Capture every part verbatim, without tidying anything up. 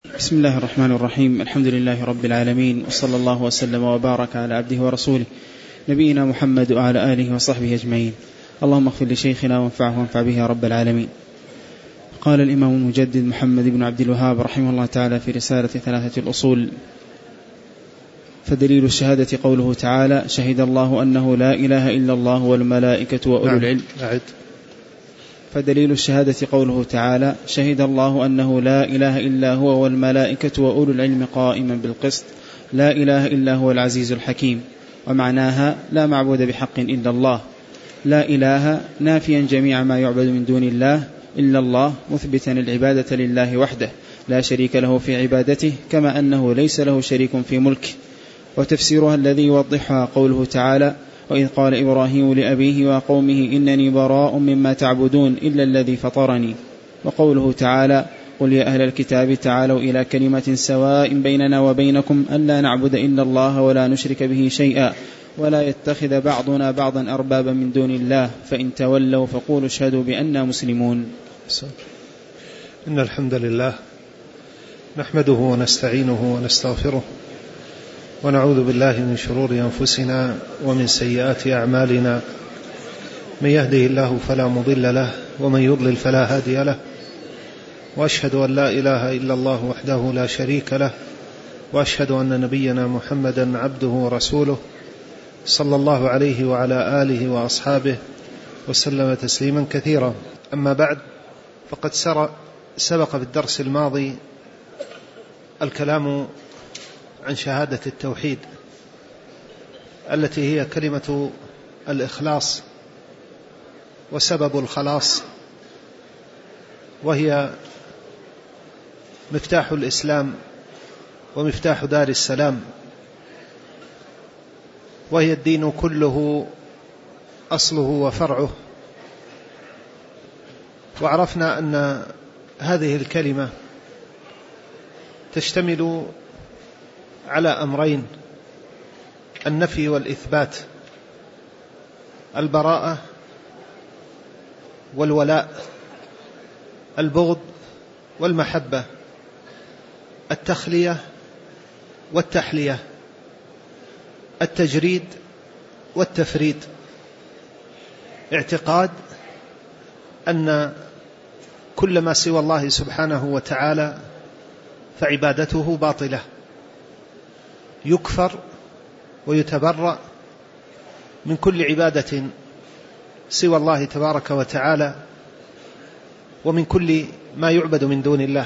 بسم الله الرحمن الرحيم. الحمد لله رب العالمين، وصلى الله وسلم وبارك على عبده ورسوله نبينا محمد وعلى آله وصحبه أجمعين. اللهم اغفر لشيخنا وانفعه وانفع به يا رب العالمين. قال الإمام المجدد محمد بن عبد الوهاب رحمه الله تعالى في رسالة ثلاثة الأصول: فدليل الشهادة قوله تعالى: شهد الله أنه لا إله إلا الله والملائكة وأولو العلم. أعد. فدليل الشهادة قوله تعالى: شهد الله أنه لا إله إلا هو والملائكة وأولو العلم قائما بالقسط لا إله إلا هو العزيز الحكيم. ومعناها: لا معبود بحق إلا الله. لا إله نافيا جميع ما يعبد من دون الله إلا الله، مثبتا العبادة لله وحده لا شريك له في عبادته، كما أنه ليس له شريك في ملكه. وتفسيرها الذي يوضحها قوله تعالى: وإذ قال إبراهيم لأبيه وقومه إنني براء مما تعبدون إلا الذي فطرني. وقوله تعالى: قل يا أهل الكتاب تعالوا إلى كلمة سواء بيننا وبينكم ألا نعبد إلا الله ولا نشرك به شيئا ولا يتخذ بعضنا بعضا أربابا من دون الله فإن تولوا فقولوا اشهدوا بأننا مسلمون. إن الحمد لله نحمده ونستعينه ونستغفره ونعوذ بالله من شرور أنفسنا ومن سيئات أعمالنا. من يهده الله فلا مضل له ومن يضلل فلا هادي له، وأشهد أن لا إله إلا الله وحده لا شريك له، وأشهد أن نبينا محمدا عبده ورسوله صلى الله عليه وعلى آله وأصحابه وسلم تسليما كثيرا. أما بعد، فقد سبق في الدرس الماضي الكلام عن شهادة التوحيد التي هي كلمة الإخلاص وسبب الخلاص، وهي مفتاح الإسلام ومفتاح دار السلام، وهي الدين كله أصله وفرعه. وعرفنا أن هذه الكلمة تشتمل على أمرين: النفي والإثبات، البراءة والولاء، البغض والمحبة، التخلية والتحلية، التجريد والتفريد. اعتقاد أن كل ما سوى الله سبحانه وتعالى فعبادته باطلة، يكفر ويتبرأ من كل عبادة سوى الله تبارك وتعالى ومن كل ما يعبد من دون الله.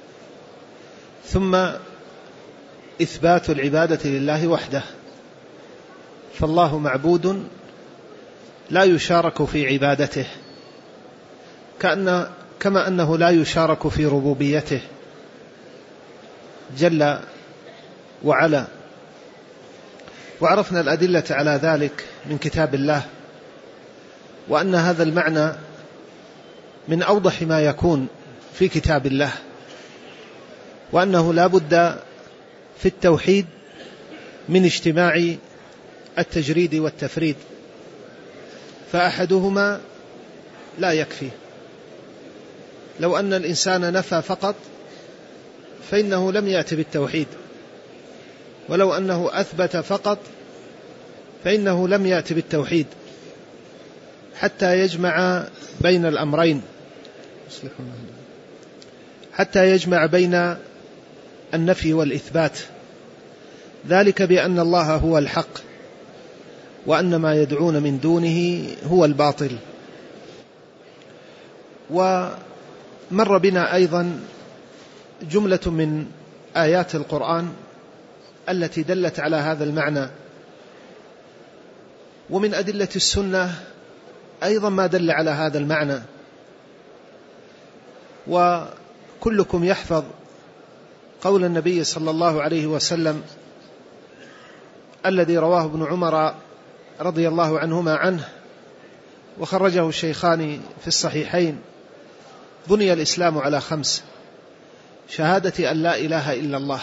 ثم إثبات العبادة لله وحده، فالله معبود لا يشارك في عبادته، كأن كما أنه لا يشارك في ربوبيته جل وعلا. وعرفنا الأدلة على ذلك من كتاب الله، وأن هذا المعنى من أوضح ما يكون في كتاب الله، وأنه لا بد في التوحيد من اجتماع التجريد والتفريد، فأحدهما لا يكفي. لو أن الإنسان نفى فقط فإنه لم يأت بالتوحيد، ولو أنه أثبت فقط فإنه لم يأت بالتوحيد، حتى يجمع بين الأمرين، حتى يجمع بين النفي والإثبات، ذلك بأن الله هو الحق وأن ما يدعون من دونه هو الباطل. ومر بنا أيضا جملة من آيات القرآن التي دلت على هذا المعنى، ومن أدلة السنة أيضا ما دل على هذا المعنى. وكلكم يحفظ قول النبي صلى الله عليه وسلم الذي رواه ابن عمر رضي الله عنهما عنه وخرجه الشيخان في الصحيحين: بني الإسلام على خمس: شهادة أن لا إله إلا الله.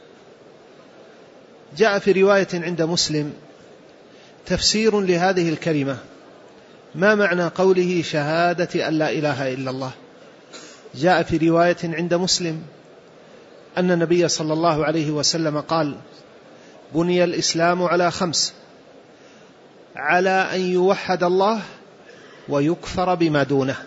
جاء في رواية عند مسلم تفسير لهذه الكلمة: ما معنى قوله شهادة أن لا إله إلا الله؟ جاء في رواية عند مسلم أن النبي صلى الله عليه وسلم قال: بني الإسلام على خمس: على أن يوحد الله ويكفر بما دونه.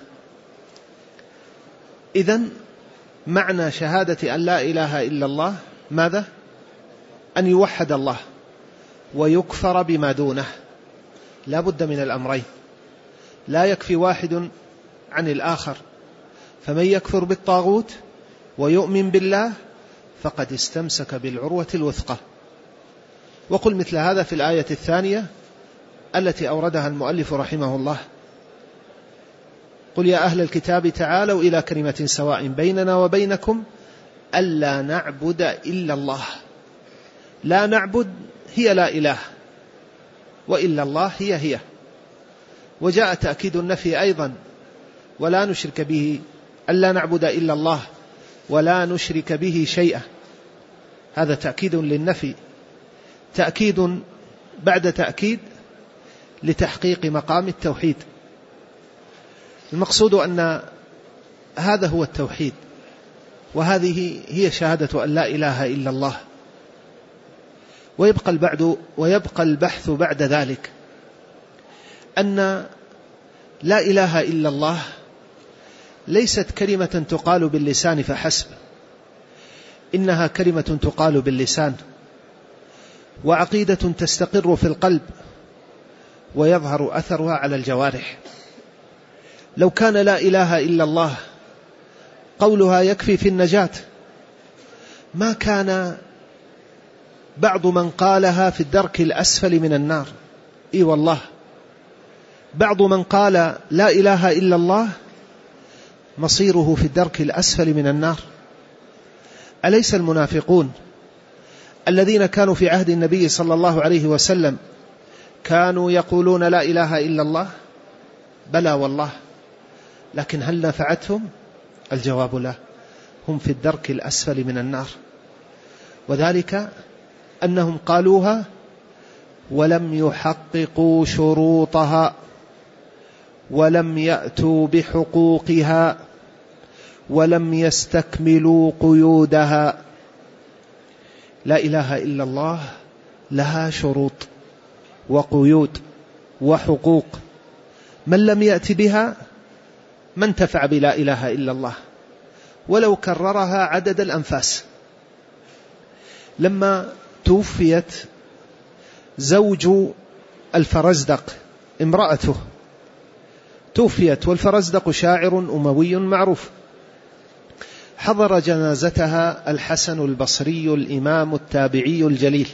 إذن معنى شهادة أن لا إله إلا الله ماذا؟ أن يوحد الله ويكفر بما دونه. لا بد من الأمرين، لا يكفي واحد عن الآخر. فمن يكفر بالطاغوت ويؤمن بالله فقد استمسك بالعروة الوثقى. وقل مثل هذا في الآية الثانية التي أوردها المؤلف رحمه الله: قل يا أهل الكتاب تعالوا إلى كلمة سواء بيننا وبينكم ألا نعبد إلا الله. لا نعبد هي لا إله، وإلا الله هي هي. وجاء تأكيد النفي أيضا: ولا نشرك به، ألا نعبد إلا الله ولا نشرك به شيئا. هذا تأكيد للنفي، تأكيد بعد تأكيد لتحقيق مقام التوحيد. المقصود أن هذا هو التوحيد، وهذه هي شهادة أن لا إله إلا الله. ويبقى البعد ويبقى البحث بعد ذلك أن لا إله إلا الله ليست كلمة تقال باللسان فحسب، إنها كلمة تقال باللسان، وعقيدة تستقر في القلب ويظهر أثرها على الجوارح. لو كان لا إله إلا الله قولها يكفي في النجاة ما كان بعض من قالها في الدرك الأسفل من النار. إي والله، بعض من قال لا إله إلا الله مصيره في الدرك الأسفل من النار. أليس المنافقون الذين كانوا في عهد النبي صلى الله عليه وسلم كانوا يقولون لا إله إلا الله؟ بلى والله، لكن هل نفعتهم؟ الجواب لا، هم في الدرك الأسفل من النار. وذلك أنهم قالوها ولم يحققوا شروطها ولم يأتوا بحقوقها ولم يستكملوا قيودها. لا إله إلا الله لها شروط وقيود وحقوق، من لم يأت بها ما انتفع بلا إله إلا الله ولو كررها عدد الأنفاس. لما توفيت زوج الفرزدق امرأته، توفيت والفرزدق شاعر أموي معروف، حضر جنازتها الحسن البصري الإمام التابعي الجليل،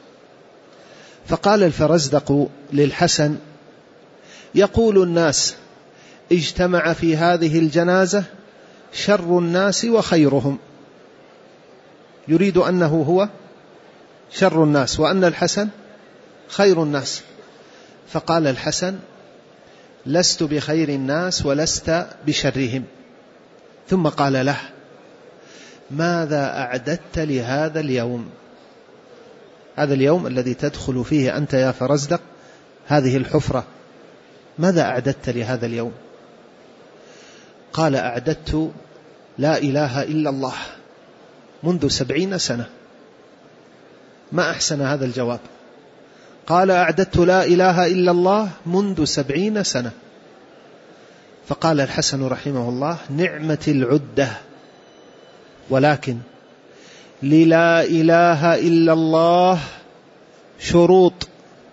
فقال الفرزدق للحسن: يقول الناس اجتمع في هذه الجنازة شر الناس وخيرهم، يريد أنه هو شر الناس وأن الحسن خير الناس. فقال الحسن: لست بخير الناس ولست بشرهم. ثم قال له: ماذا أعددت لهذا اليوم؟ هذا اليوم الذي تدخل فيه أنت يا فرزدق هذه الحفرة، ماذا أعددت لهذا اليوم؟ قال: أعددت لا إله إلا الله منذ سبعين سنة. ما أحسن هذا الجواب. قال: أعددت لا إله إلا الله منذ سبعين سنة. فقال الحسن رحمه الله: نعمة العدة، ولكن للا إله إلا الله شروط،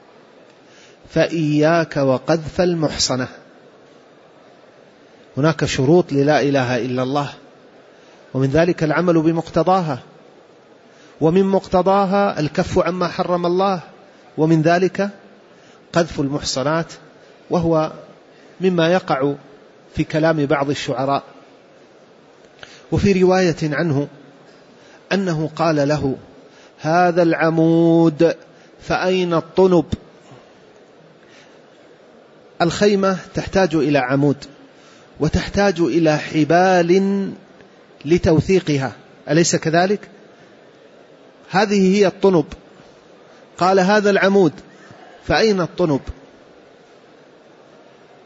فإياك وقذف المحصنة. هناك شروط للا إله إلا الله، ومن ذلك العمل بمقتضاها، ومن مقتضاها الكف عما حرم الله، ومن ذلك قذف المحصنات، وهو مما يقع في كلام بعض الشعراء. وفي رواية عنه أنه قال له: هذا العمود فأين الطنب؟ الخيمة تحتاج إلى عمود وتحتاج إلى حبال لتوثيقها، أليس كذلك؟ هذه هي الطنب. قال: هذا العمود فأين الطنب؟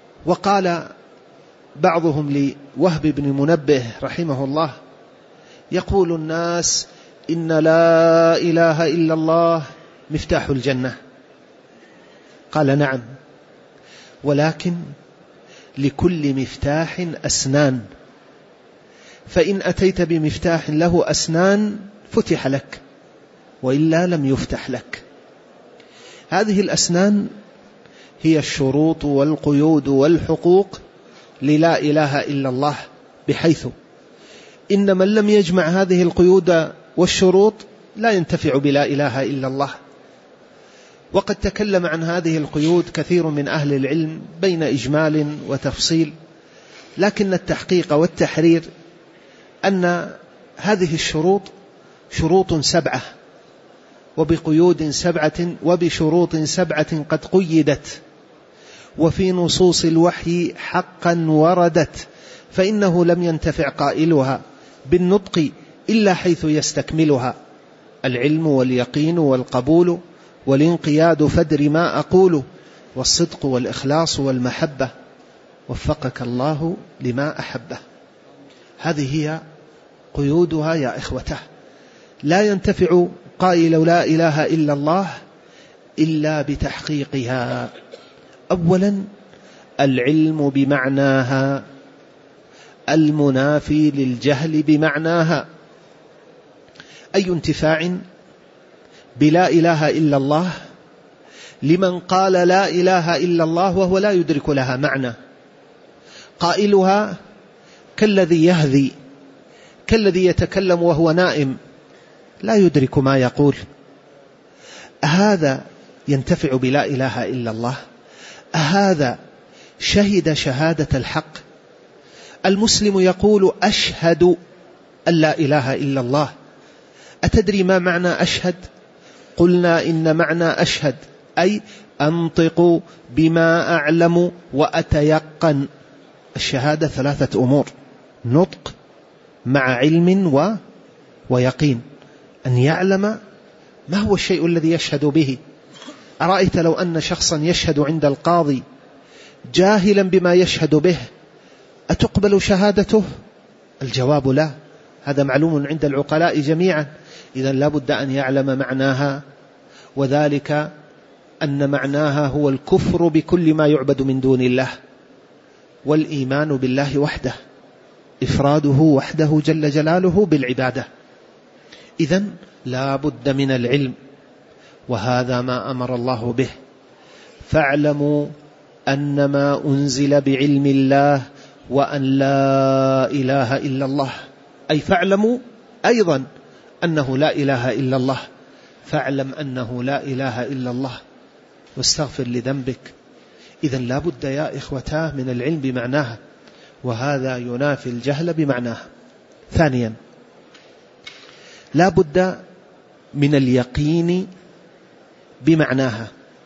وقال بعضهم لوهب بن منبه رحمه الله: يقول الناس إن لا إله إلا الله مفتاح الجنة. قال نعم، ولكن لكل مفتاح أسنان، فإن أتيت بمفتاح له أسنان فتح لك، وإلا لم يفتح لك. هذه الأسنان هي الشروط والقيود والحقوق للا إله إلا الله، بحيث إن من لم يجمع هذه القيود والشروط لا ينتفع بلا إله إلا الله. وقد تكلم عن هذه القيود كثير من أهل العلم بين إجمال وتفصيل، لكن التحقيق والتحرير أن هذه الشروط شروط سبعة، وبقيود سبعة وبشروط سبعة قد قيدت، وفي نصوص الوحي حقا وردت، فإنه لم ينتفع قائلها بالنطق إلا حيث يستكملها: العلم واليقين والقبول والانقياد فدر ما أقول، والصدق والإخلاص والمحبة، وفقك الله لما أحبه. هذه هي قيودها يا إخوته. لا ينتفع قائل لا إله إلا الله إلا بتحقيقها. أولا العلم بمعناها المنافي للجهل بمعناها. أي انتفاع بلا إله إلا الله لمن قال لا إله إلا الله وهو لا يدرك لها معنى. قائلها كالذي يهذي، كالذي يتكلم وهو نائم لا يدرك ما يقول. أهذا ينتفع بلا إله إلا الله؟ أهذا شهد شهادة الحق؟ المسلم يقول أشهد أن لا إله إلا الله. أتدري ما معنى أشهد؟ قلنا إن معنى أشهد أي أنطق بما أعلم وأتيقن. الشهادة ثلاثة أمور: نطق مع علم و... ويقين، أن يعلم ما هو الشيء الذي يشهد به. أرأيت لو أن شخصا يشهد عند القاضي جاهلا بما يشهد به، أتقبل شهادته؟ الجواب لا. هذا معلوم عند العقلاء جميعا. إذن لا بد أن يعلم معناها، وذلك أن معناها هو الكفر بكل ما يعبد من دون الله، والإيمان بالله وحده، إفراده وحده جل جلاله بالعبادة. إذن لا بد من العلم، وهذا ما أمر الله به: فاعلموا أن ما أنزل بعلم الله وأن لا إله إلا الله. أي فاعلموا أيضا أنه لا إله إلا الله. فاعلم أنه لا إله إلا الله واستغفر لذنبك. إذن لا بد يا إخوتاه من العلم بمعناها، وهذا ينافي الجهل بمعناها. ثانيا لا بد من اليقين بمعناها،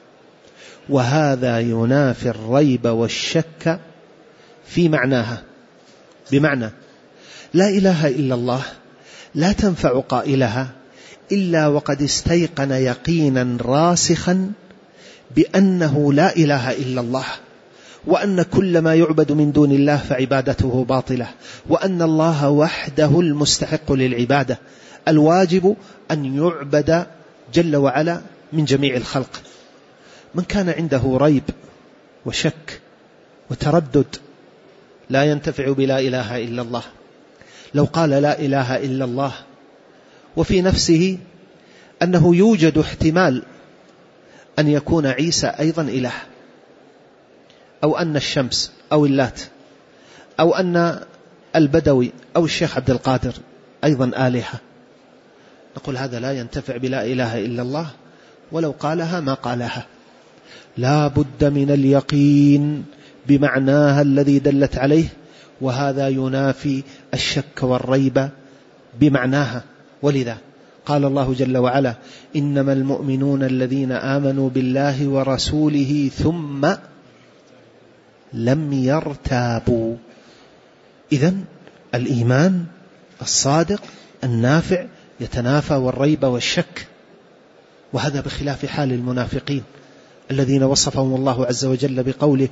وهذا ينافي الريب والشك في معناها. بمعنى لا إله إلا الله لا تنفع قائلها إلا وقد استيقن يقينا راسخا بأنه لا إله إلا الله، وأن كل ما يعبد من دون الله فعبادته باطلة، وأن الله وحده المستحق للعبادة، الواجب أن يعبد جل وعلا من جميع الخلق. من كان عنده ريب وشك وتردد لا ينتفع بلا إله إلا الله. لو قال لا إله إلا الله وفي نفسه أنه يوجد احتمال أن يكون عيسى أيضا إله، أو أن الشمس أو اللات أو أن البدوي أو الشيخ عبد القادر أيضا آلهة، نقول هذا لا ينتفع بلا إله إلا الله، ولو قالها ما قالها. لا بد من اليقين بمعناها الذي دلت عليه، وهذا ينافي الشك والريب بمعناها. ولذا قال الله جل وعلا: إنما المؤمنون الذين آمنوا بالله ورسوله ثم لم يرتابوا. إذن الإيمان الصادق النافع يتنافى والريب والشك، وهذا بخلاف حال المنافقين الذين وصفهم الله عز وجل بقوله: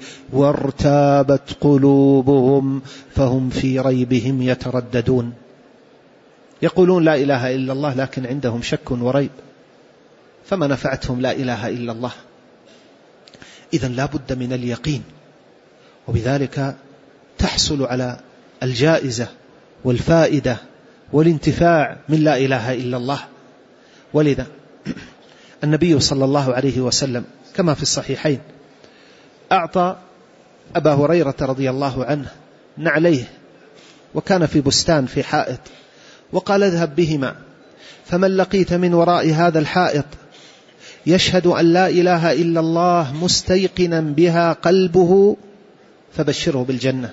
وارتابت قلوبهم فهم في ريبهم يترددون. يقولون لا إله إلا الله لكن عندهم شك وريب، فما نفعتهم لا إله إلا الله. إذن لا بد من اليقين، وبذلك تحصل على الجائزة والفائدة والانتفاع من لا إله إلا الله. ولذا النبي صلى الله عليه وسلم كما في الصحيحين أعطى أبا هريرة رضي الله عنه نعليه، وكان في بستان في حائط، وقال اذهب بهما، فمن لقيت من وراء هذا الحائط يشهد أن لا إله إلا الله مستيقنا بها قلبه فبشره بالجنة.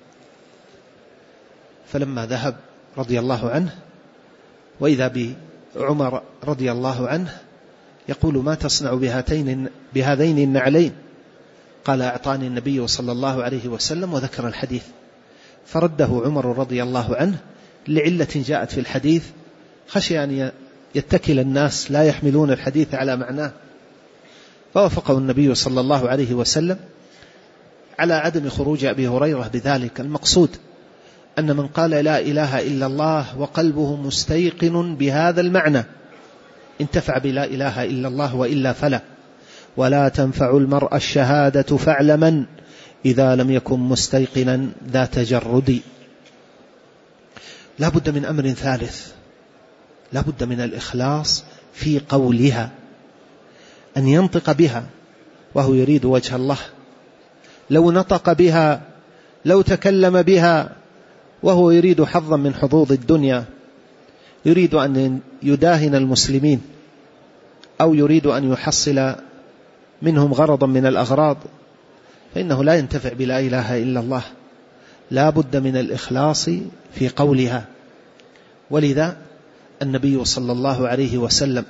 فلما ذهب رضي الله عنه وإذا بعمر رضي الله عنه يقول ما تصنع بهاتين بهذين النعلين؟ قال أعطاني النبي صلى الله عليه وسلم، وذكر الحديث. فرده عمر رضي الله عنه لعلة جاءت في الحديث، خشي أن يتكل الناس لا يحملون الحديث على معناه، فوافقه النبي صلى الله عليه وسلم على عدم خروج أبي هريرة بذلك. المقصود أن من قال لا إله إلا الله وقلبه مستيقن بهذا المعنى انتفع بلا إله إلا الله، وإلا فلا. ولا تنفع المرء الشهادة فاعلما إذا لم يكن مستيقنا ذا تجرد. لا بد من أمر ثالث، لا بد من الإخلاص في قولها، أن ينطق بها وهو يريد وجه الله. لو نطق بها، لو تكلم بها وهو يريد حظا من حظوظ الدنيا، يريد أن يداهن المسلمين أو يريد أن يحصل منهم غرضا من الأغراض، فإنه لا ينتفع بلا إله إلا الله. لا بد من الإخلاص في قولها. ولذا النبي صلى الله عليه وسلم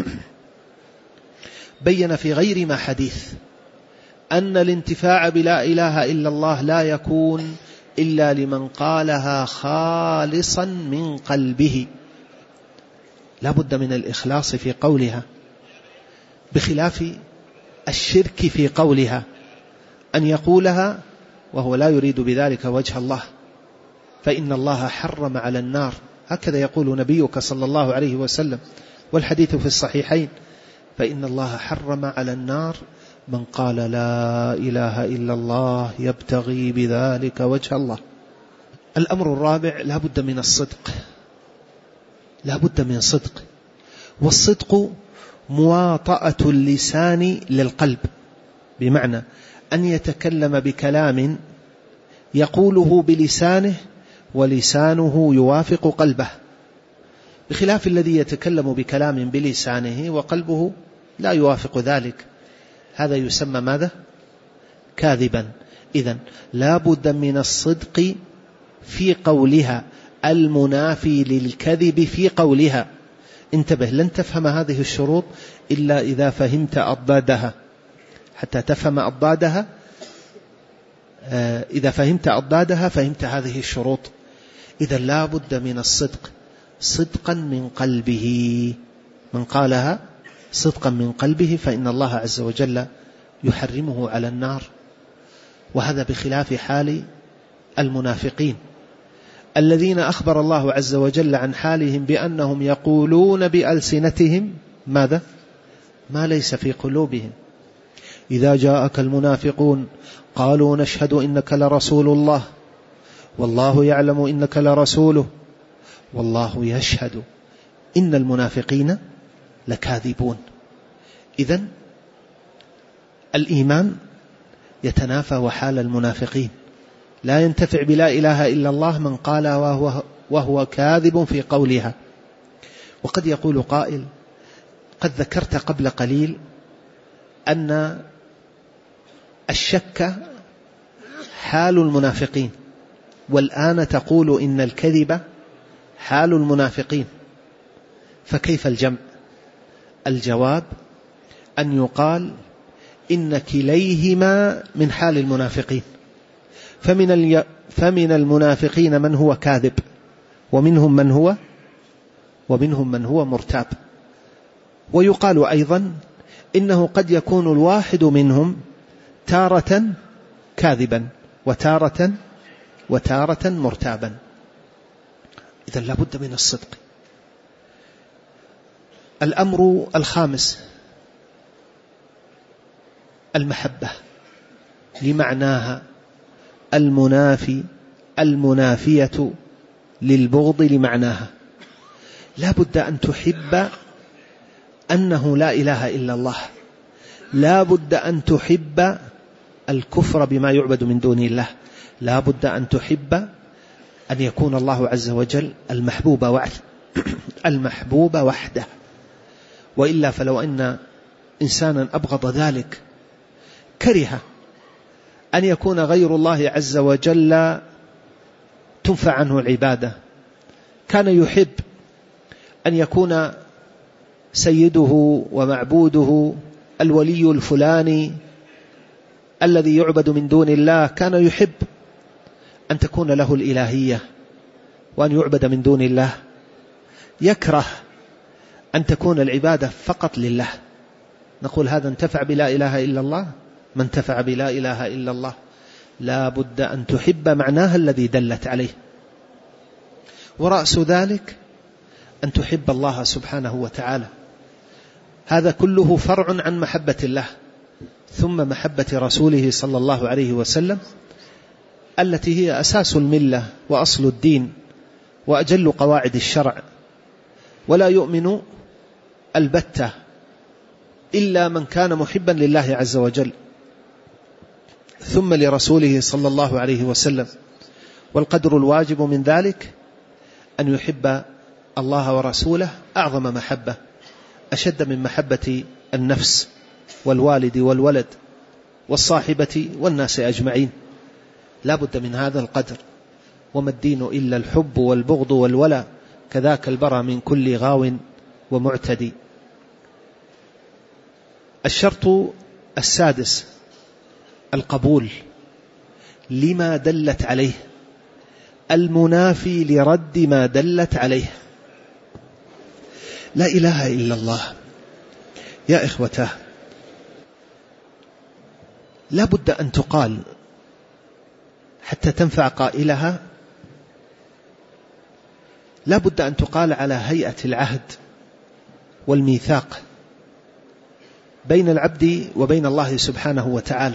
بين في غير ما حديث أن الانتفاع بلا إله إلا الله لا يكون إلا لمن قالها خالصا من قلبه. لا بد من الإخلاص في قولها، بخلاف الشرك في قولها، أن يقولها وهو لا يريد بذلك وجه الله، فإن الله حرم على النار. هكذا يقول نبيك صلى الله عليه وسلم، والحديث في الصحيحين، فإن الله حرم على النار من قال لا إله إلا الله يبتغي بذلك وجه الله. الأمر الرابع لا بد من الصدق، لا بد من صدق. والصدق مواطأة اللسان للقلب، بمعنى أن يتكلم بكلام يقوله بلسانه ولسانه يوافق قلبه، بخلاف الذي يتكلم بكلام بلسانه وقلبه لا يوافق ذلك، هذا يسمى ماذا؟ كاذبا. إذن لا بد من الصدق في قولها المنافي للكذب في قولها. انتبه، لن تفهم هذه الشروط إلا إذا فهمت أضدادها. حتى تفهم أضدادها، إذا فهمت أضدادها فهمت هذه الشروط. إذا لا بد من الصدق، صدقا من قلبه. من قالها صدقا من قلبه فإن الله عز وجل يحرمه على النار. وهذا بخلاف حال المنافقين الذين أخبر الله عز وجل عن حالهم بأنهم يقولون بألسنتهم ماذا؟ ما ليس في قلوبهم. إذا جاءك المنافقون قالوا نشهد إنك لرسول الله والله يعلم إنك لرسوله والله يشهد إن المنافقين لكاذبون. إذن الإيمان يتنافى وحال المنافقين. لا ينتفع بلا إله إلا الله من قال وهو, وهو كاذب في قولها. وقد يقول قائل قد ذكرت قبل قليل أن الشك حال المنافقين، والآن تقول إن الكذب حال المنافقين، فكيف الجمع؟ الجواب أن يقال إن كليهما من حال المنافقين، فمن, الي... فمن المنافقين من هو كاذب، ومنهم من هو ومنهم من هو مرتاب. ويقال أيضا إنه قد يكون الواحد منهم تارة كاذبا وتارة وتارة مرتابا. إذن لا بد من الصدق. الأمر الخامس المحبة لمعناها المنافي المنافية للبغض لمعناها. لا بد أن تحب أنه لا إله إلا الله، لا بد أن تحب الكفر بما يعبد من دون الله، لا بد أن تحب أن يكون الله عز وجل المحبوب وحده المحبوب وحده، وإلا فلو أن إنسانا أبغض ذلك كره أن يكون غير الله عز وجل تنفع عنه العبادة، كان يحب أن يكون سيده ومعبوده الولي الفلاني الذي يعبد من دون الله، كان يحب أن تكون له الإلهية وأن يعبد من دون الله، يكره أن تكون العبادة فقط لله. نقول هذا انتفع بلا إله إلا الله؟ ما انتفع بلا إله إلا الله. لا بد أن تحب معناها الذي دلت عليه، ورأس ذلك أن تحب الله سبحانه وتعالى. هذا كله فرع عن محبة الله، ثم محبة رسوله صلى الله عليه وسلم التي هي أساس الملة وأصل الدين وأجل قواعد الشرع. ولا يؤمن البتة إلا من كان محبا لله عز وجل ثم لرسوله صلى الله عليه وسلم. والقدر الواجب من ذلك أن يحب الله ورسوله أعظم محبة، أشد من محبة النفس والوالد والولد والصاحبة والناس أجمعين. لا بد من هذا القدر. وما الدين إلا الحب والبغض والولاء، كذاك البرى من كل غاو ومعتدي. الشرط السادس القبول لما دلت عليه، المنافي لرد ما دلت عليه. لا إله إلا الله يا إخوته لا بد أن تقال حتى تنفع قائلها، لا بد أن تقال على هيئة العهد والميثاق بين العبد وبين الله سبحانه وتعالى،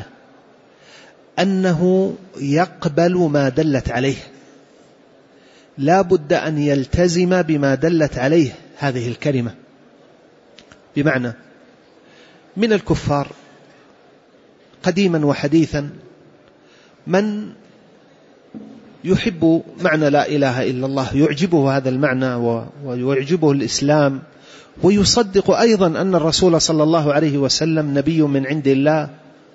أنه يقبل ما دلت عليه، لا بد أن يلتزم بما دلت عليه هذه الكلمة. بمعنى من الكفار قديما وحديثا من يحب معنى لا إله إلا الله، يعجبه هذا المعنى ويعجبه الإسلام، ويصدق أيضا أن الرسول صلى الله عليه وسلم نبي من عند الله،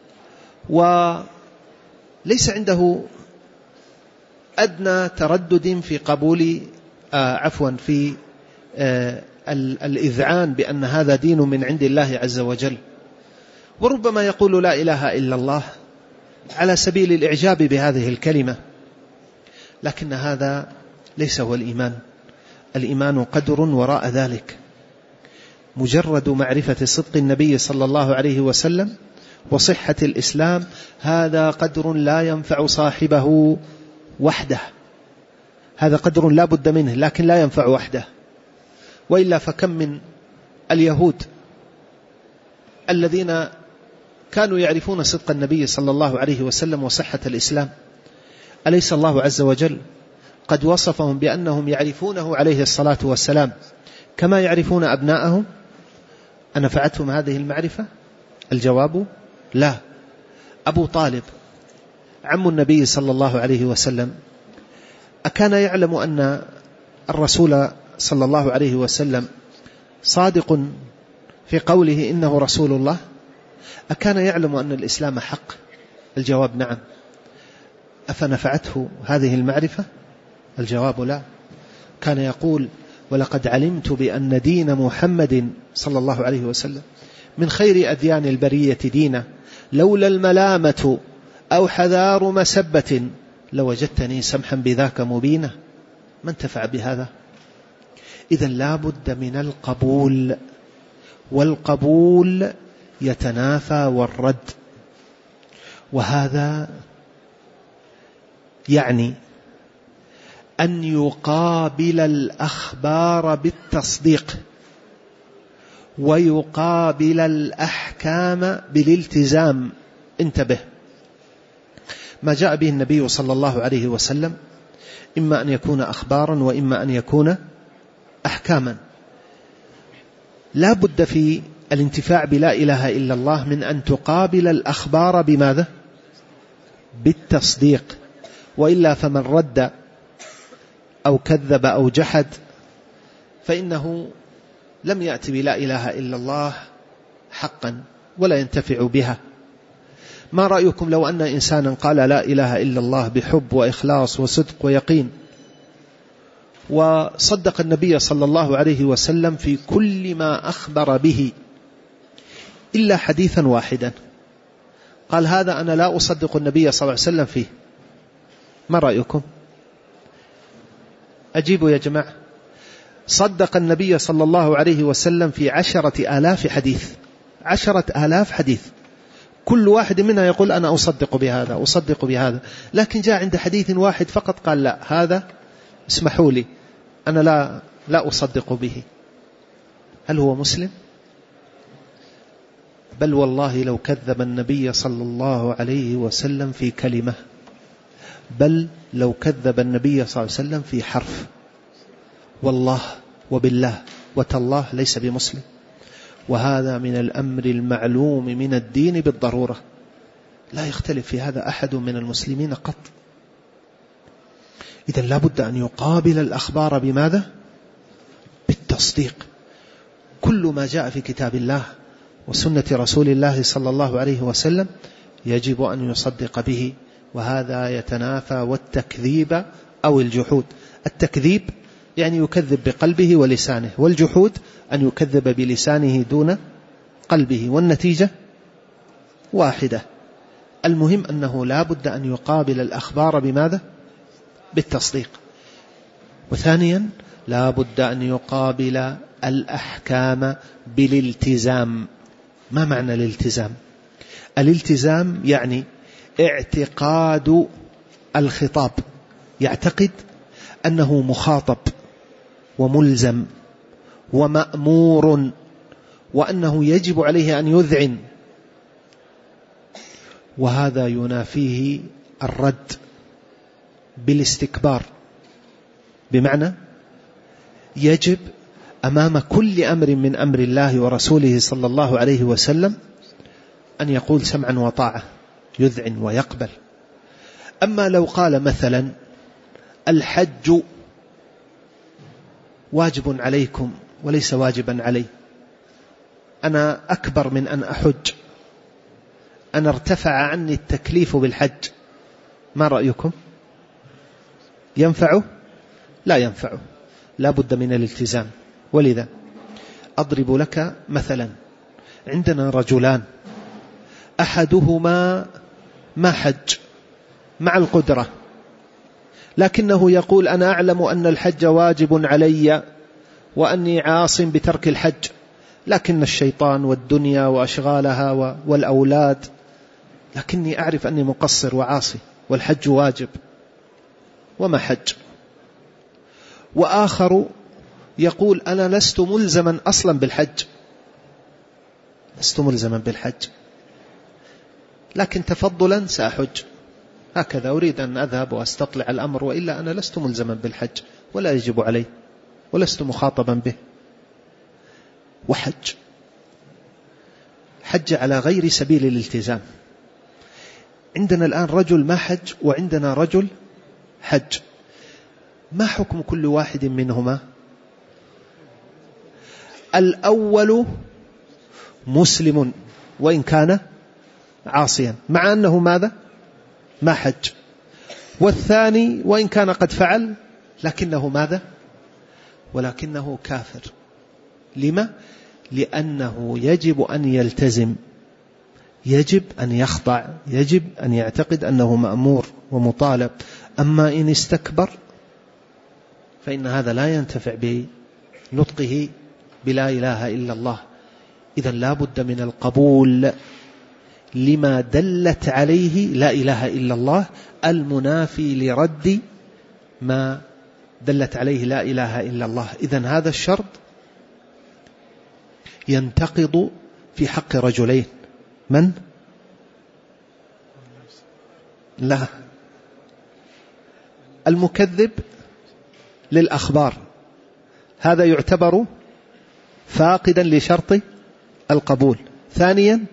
وليس عنده أدنى تردد في قبول آه عفوا في آه الإذعان بأن هذا دين من عند الله عز وجل. وربما يقول لا إله إلا الله على سبيل الإعجاب بهذه الكلمة، لكن هذا ليس هو الإيمان. الإيمان قدر وراء ذلك. مجرد معرفة صدق النبي صلى الله عليه وسلم وصحة الإسلام هذا قدر لا ينفع صاحبه وحده، هذا قدر لا بد منه، لكن لا ينفع وحده. وإلا فكم من اليهود الذين كانوا يعرفون صدق النبي صلى الله عليه وسلم وصحة الإسلام، أليس الله عز وجل قد وصفهم بأنهم يعرفونه عليه الصلاة والسلام كما يعرفون أبناءهم؟ أنفعتهم هذه المعرفة؟ الجواب لا. أبو طالب عم النبي صلى الله عليه وسلم أكان يعلم أن الرسول صلى الله عليه وسلم صادق في قوله إنه رسول الله؟ أكان يعلم أن الإسلام حق؟ الجواب نعم. أفنفعته هذه المعرفة؟ الجواب لا. كان يقول ولقد علمت بأن دين محمد صلى الله عليه وسلم من خير أديان البرية دينا، لولا الملامة أو حذار مسبة لوجدتني سمحا بذاك مبينا. ما انتفع بهذا؟ إذن لا بد من القبول، والقبول يتنافى والرد، وهذا يعني أن يقابل الأخبار بالتصديق ويقابل الأحكام بالالتزام. انتبه، ما جاء به النبي صلى الله عليه وسلم إما أن يكون أخبارا وإما أن يكون أحكاما. لا بد في الانتفاع بلا إله إلا الله من أن تقابل الأخبار بماذا؟ بالتصديق، وإلا فمن رد أو كذب أو جحد فإنه لم يأتي بلا إله إلا الله حقا ولا ينتفع بها. ما رأيكم لو أن إنسانا قال لا إله إلا الله بحب وإخلاص وصدق ويقين، وصدق النبي صلى الله عليه وسلم في كل ما أخبر به إلا حديثا واحدا، قال هذا أنا لا أصدق النبي صلى الله عليه وسلم فيه، ما رأيكم؟ أجيبوا يا جماعة. صدق النبي صلى الله عليه وسلم في عشرة آلاف حديث، عشرة آلاف حديث، كل واحد منها يقول أنا أصدق بهذا أصدق بهذا، لكن جاء عند حديث واحد فقط قال لا، هذا اسمحوا لي أنا لا, لا أصدق به. هل هو مسلم؟ بل والله لو كذب النبي صلى الله عليه وسلم في كلمة، بل لو كذب النبي صلى الله عليه وسلم في حرف، والله وبالله وتالله ليس بمسلم. وهذا من الأمر المعلوم من الدين بالضرورة، لا يختلف في هذا أحد من المسلمين قط. إذن لا بد أن يقابل الأخبار بماذا؟ بالتصديق. كل ما جاء في كتاب الله وسنة رسول الله صلى الله عليه وسلم يجب أن يصدق به، وهذا يتنافى والتكذيب أو الجحود. التكذيب يعني يكذب بقلبه ولسانه، والجحود أن يكذب بلسانه دون قلبه، والنتيجة واحدة. المهم أنه لا بد أن يقابل الأخبار بماذا؟ بالتصديق. وثانيا لا بد أن يقابل الأحكام بالالتزام. ما معنى الالتزام؟ الالتزام يعني اعتقاد الخطاب، يعتقد أنه مخاطب وملزم ومأمور، وأنه يجب عليه أن يذعن، وهذا ينافيه الرد بالاستكبار، بمعنى يجب أمام كل أمر من أمر الله ورسوله صلى الله عليه وسلم أن يقول سمعا وطاعة، يذعن ويقبل. أما لو قال مثلا الحج واجب عليكم وليس واجبا علي، أنا أكبر من أن أحج، أنا ارتفع عني التكليف بالحج، ما رأيكم؟ ينفعه؟ لا ينفعه، لا بد من الالتزام. ولذا أضرب لك مثلا، عندنا رجلان أحدهما ما حج مع القدرة، لكنه يقول أنا أعلم أن الحج واجب علي وأني عاص بترك الحج، لكن الشيطان والدنيا وأشغالها والأولاد، لكني أعرف أني مقصر وعاصي والحج واجب وما حج. وآخر يقول أنا لست ملزما أصلا بالحج، لست ملزما بالحج، لكن تفضلا سأحج، هكذا أريد أن أذهب وأستطلع الأمر، وإلا أنا لست ملزما بالحج ولا يجب علي ولست مخاطبا به. وحج حج على غير سبيل الالتزام. عندنا الآن رجل ما حج وعندنا رجل حج، ما حكم كل واحد منهما؟ الأول مسلم وإن كان عاصيا مع أنه ماذا؟ ما حج. والثاني وإن كان قد فعل لكنه ماذا؟ ولكنه كافر. لما؟ لأنه يجب أن يلتزم، يجب أن يخضع، يجب أن يعتقد أنه مأمور ومطالب. أما إن استكبر فإن هذا لا ينتفع بنطقه بلا إله إلا الله. إذن لا بد من القبول لما دلت عليه لا إله إلا الله، المنافي لرد ما دلت عليه لا إله إلا الله. إذن هذا الشرط ينتقض في حق رجلين. من؟ لا، المكذب للأخبار هذا يعتبر فاقدا لشرط القبول. ثانيا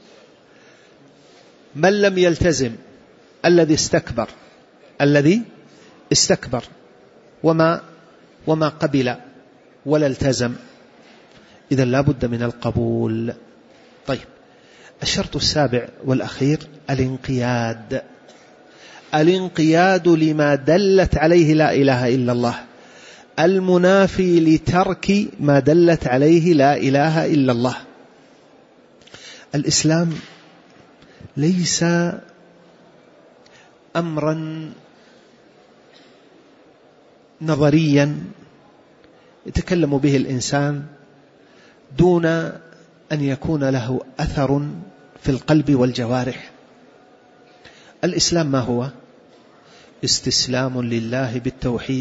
من لم يلتزم، الذي استكبر الذي استكبر وما وما قبل ولا التزم، إذا لا بد من القبول. طيب، الشرط السابع والأخير الانقياد. الانقياد لما دلت عليه لا إله إلا الله، المنافي لترك ما دلت عليه لا إله إلا الله. الإسلام ليس أمرا نظريا يتكلم به الإنسان دون أن يكون له أثر في القلب والجوارح. الإسلام ما هو؟ استسلام لله بالتوحيد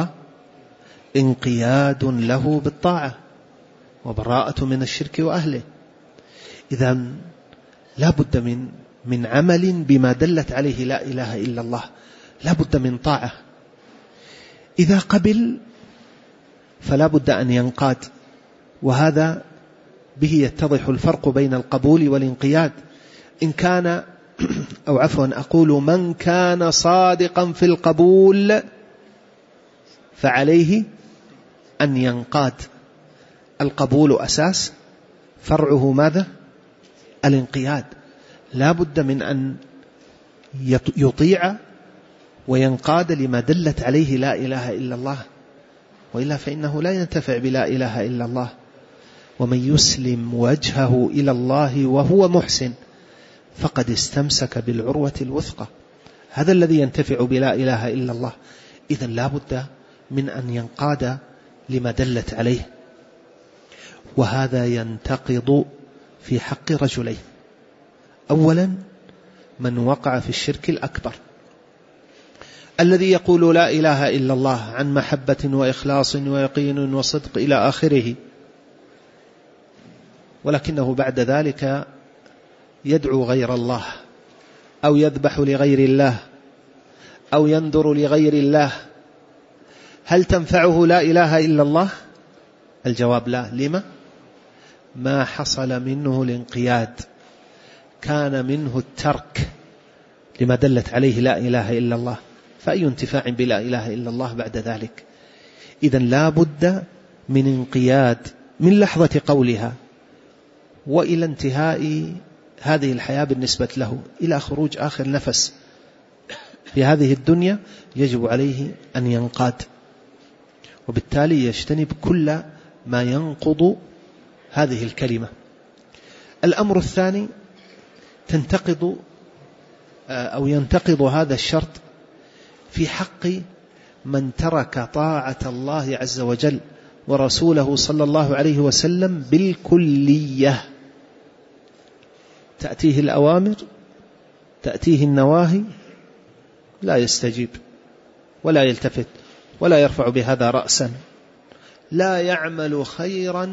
وانقياد له بالطاعة وبراءة من الشرك وأهله. إذن لا بد من من عمل بما دلت عليه لا إله إلا الله، لا بد من طاعة. إذا قبل فلا بد أن ينقاد، وهذا به يتضح الفرق بين القبول والانقياد. إن كان أو عفوا أقول من كان صادقا في القبول فعليه أن ينقاد. القبول أساس، فرعه ماذا؟ الانقياد. لا بد من أن يطيع وينقاد لما دلت عليه لا إله إلا الله، وإلا فإنه لا ينتفع بلا إله إلا الله. ومن يسلم وجهه إلى الله وهو محسن فقد استمسك بالعروة الوثقى، هذا الذي ينتفع بلا إله إلا الله. إذن لا بد من أن ينقاد لما دلت عليه، وهذا ينتقض في حق رجلين. أولا من وقع في الشرك الأكبر، الذي يقول لا إله إلا الله عن محبة وإخلاص ويقين وصدق إلى آخره، ولكنه بعد ذلك يدعو غير الله أو يذبح لغير الله أو ينذر لغير الله. هل تنفعه لا إله إلا الله؟ الجواب لا. لما؟ ما حصل منه الانقياد، كان منه الترك لما دلت عليه لا إله إلا الله، فأي انتفاع بلا إله إلا الله بعد ذلك؟ إذن لا بد من انقياد من لحظة قولها وإلى انتهاء هذه الحياة بالنسبة له، إلى خروج آخر نفس في هذه الدنيا يجب عليه أن ينقاد، وبالتالي يجتنب كل ما ينقض هذه الكلمة. الأمر الثاني تنتقض أو ينتقض هذا الشرط في حق من ترك طاعة الله عز وجل ورسوله صلى الله عليه وسلم بالكلية. تأتيه الأوامر، تأتيه النواهي، لا يستجيب ولا يلتفت ولا يرفع بهذا رأسا، لا يعمل خيرا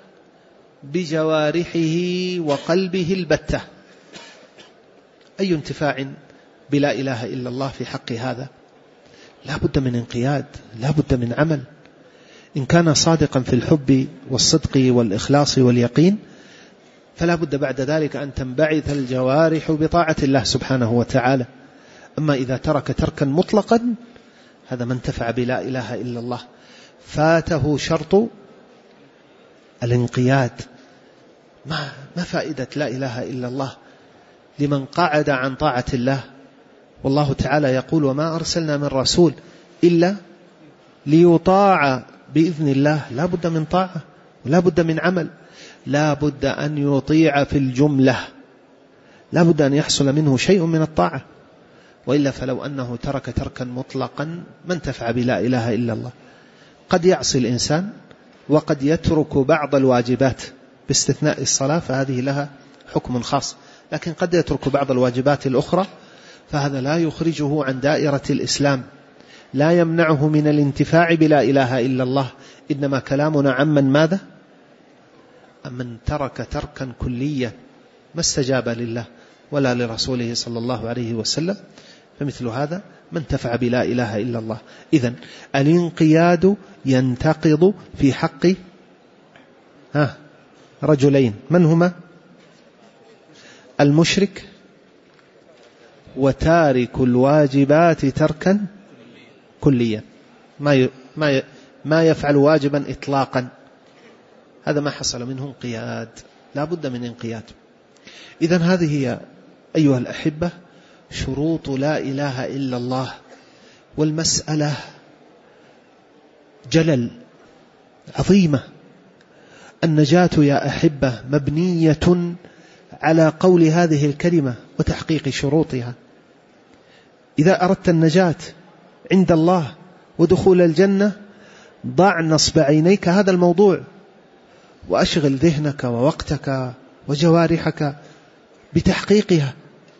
بجوارحه وقلبه البتة. أي انتفاع بلا إله إلا الله في حق هذا؟ لا بد من انقياد، لا بد من عمل. إن كان صادقا في الحب والصدق والإخلاص واليقين فلا بد بعد ذلك أن تنبعث الجوارح بطاعة الله سبحانه وتعالى. أما إذا ترك تركا مطلقا هذا من انتفع بلا إله إلا الله، فاته شرط الانقياد. ما, ما فائدة لا إله إلا الله لمن قعد عن طاعة الله؟ والله تعالى يقول وما أرسلنا من رسول إلا ليطاع بإذن الله. لا بد من طاعة ولا بد من عمل، لا بد أن يطيع في الجملة، لا بد أن يحصل منه شيء من الطاعة، وإلا فلو أنه ترك تركا مطلقا ما انتفع بلا إله إلا الله. قد يعصي الإنسان وقد يترك بعض الواجبات باستثناء الصلاة، فهذه لها حكم خاص، لكن قد يترك بعض الواجبات الأخرى، فهذا لا يخرجه عن دائرة الإسلام، لا يمنعه من الانتفاع بلا إله إلا الله. إنما كلامنا عمن ماذا؟ من ترك تركا كليا ما استجاب لله ولا لرسوله صلى الله عليه وسلم، فمثل هذا ما انتفع بلا إله إلا الله. إذن الانقياد ينتقض في حق ها رجلين، من هما؟ المشرك وتارك الواجبات تركا كليا، ما ما ما يفعل واجبا إطلاقا، هذا ما حصل منه انقياد، لا بد من انقياد. إذن هذه هي أيها الأحبة شروط لا إله إلا الله. والمسألة جلل عظيمة. النجاة يا أحبة مبنية على قول هذه الكلمة وتحقيق شروطها. إذا أردت النجاة عند الله ودخول الجنة ضع نصب عينيك هذا الموضوع، وأشغل ذهنك ووقتك وجوارحك بتحقيقها.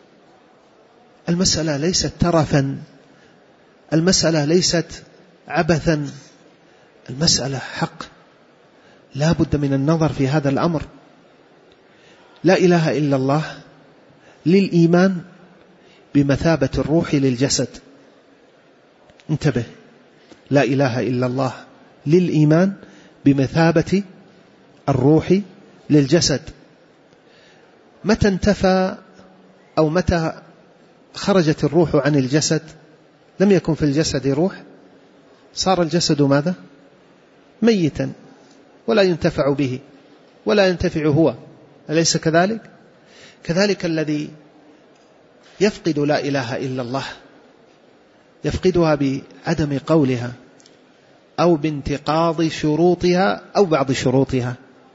المسألة ليست ترفا، المسألة ليست عبثا، المسألة حق، لا بد من النظر في هذا الأمر. لا إله إلا الله للإيمان بمثابة الروح للجسد، انتبه، لا إله إلا الله للإيمان بمثابة الروح للجسد. متى انتفى أو متى خرجت الروح عن الجسد لم يكن في الجسد روح، صار الجسد ماذا؟ ميتا، ولا ينتفع به ولا ينتفع هو، أليس كذلك؟ كذلك الذي يفقد لا إله إلا الله يفقدها بعدم قولها أو بانتقاض شروطها أو بعض شروطها.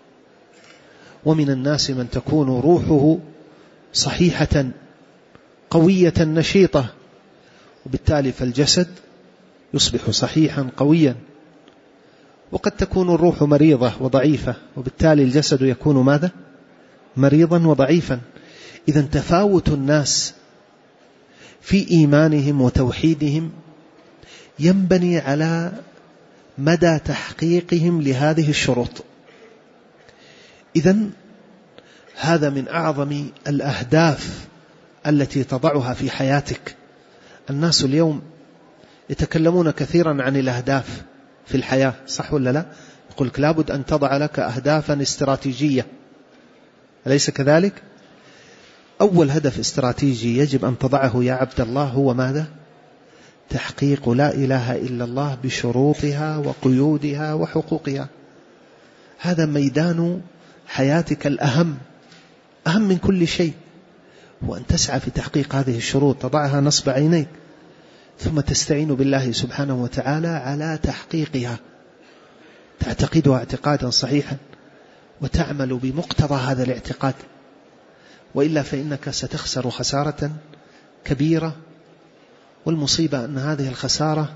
ومن الناس من تكون روحه صحيحة قوية نشيطة، وبالتالي فالجسد يصبح صحيحا قويا. وقد تكون الروح مريضة وضعيفة، وبالتالي الجسد يكون ماذا؟ مريضا وضعيفا. إذن تفاوت الناس في إيمانهم وتوحيدهم ينبني على مدى تحقيقهم لهذه الشروط. إذن هذا من أعظم الأهداف التي تضعها في حياتك. الناس اليوم يتكلمون كثيرا عن الأهداف في الحياة، صح ولا لا؟ يقول لك لابد أن تضع لك أهدافا استراتيجية، أليس كذلك؟ أول هدف استراتيجي يجب أن تضعه يا عبد الله هو ماذا؟ تحقيق لا إله إلا الله بشروطها وقيودها وحقوقها. هذا ميدان حياتك الأهم، أهم من كل شيء، وأن تسعى في تحقيق هذه الشروط، تضعها نصب عينيك، ثم تستعين بالله سبحانه وتعالى على تحقيقها، تعتقدها اعتقادا صحيحا وتعمل بمقتضى هذا الاعتقاد، وإلا فإنك ستخسر خسارة كبيرة. والمصيبة أن هذه الخسارة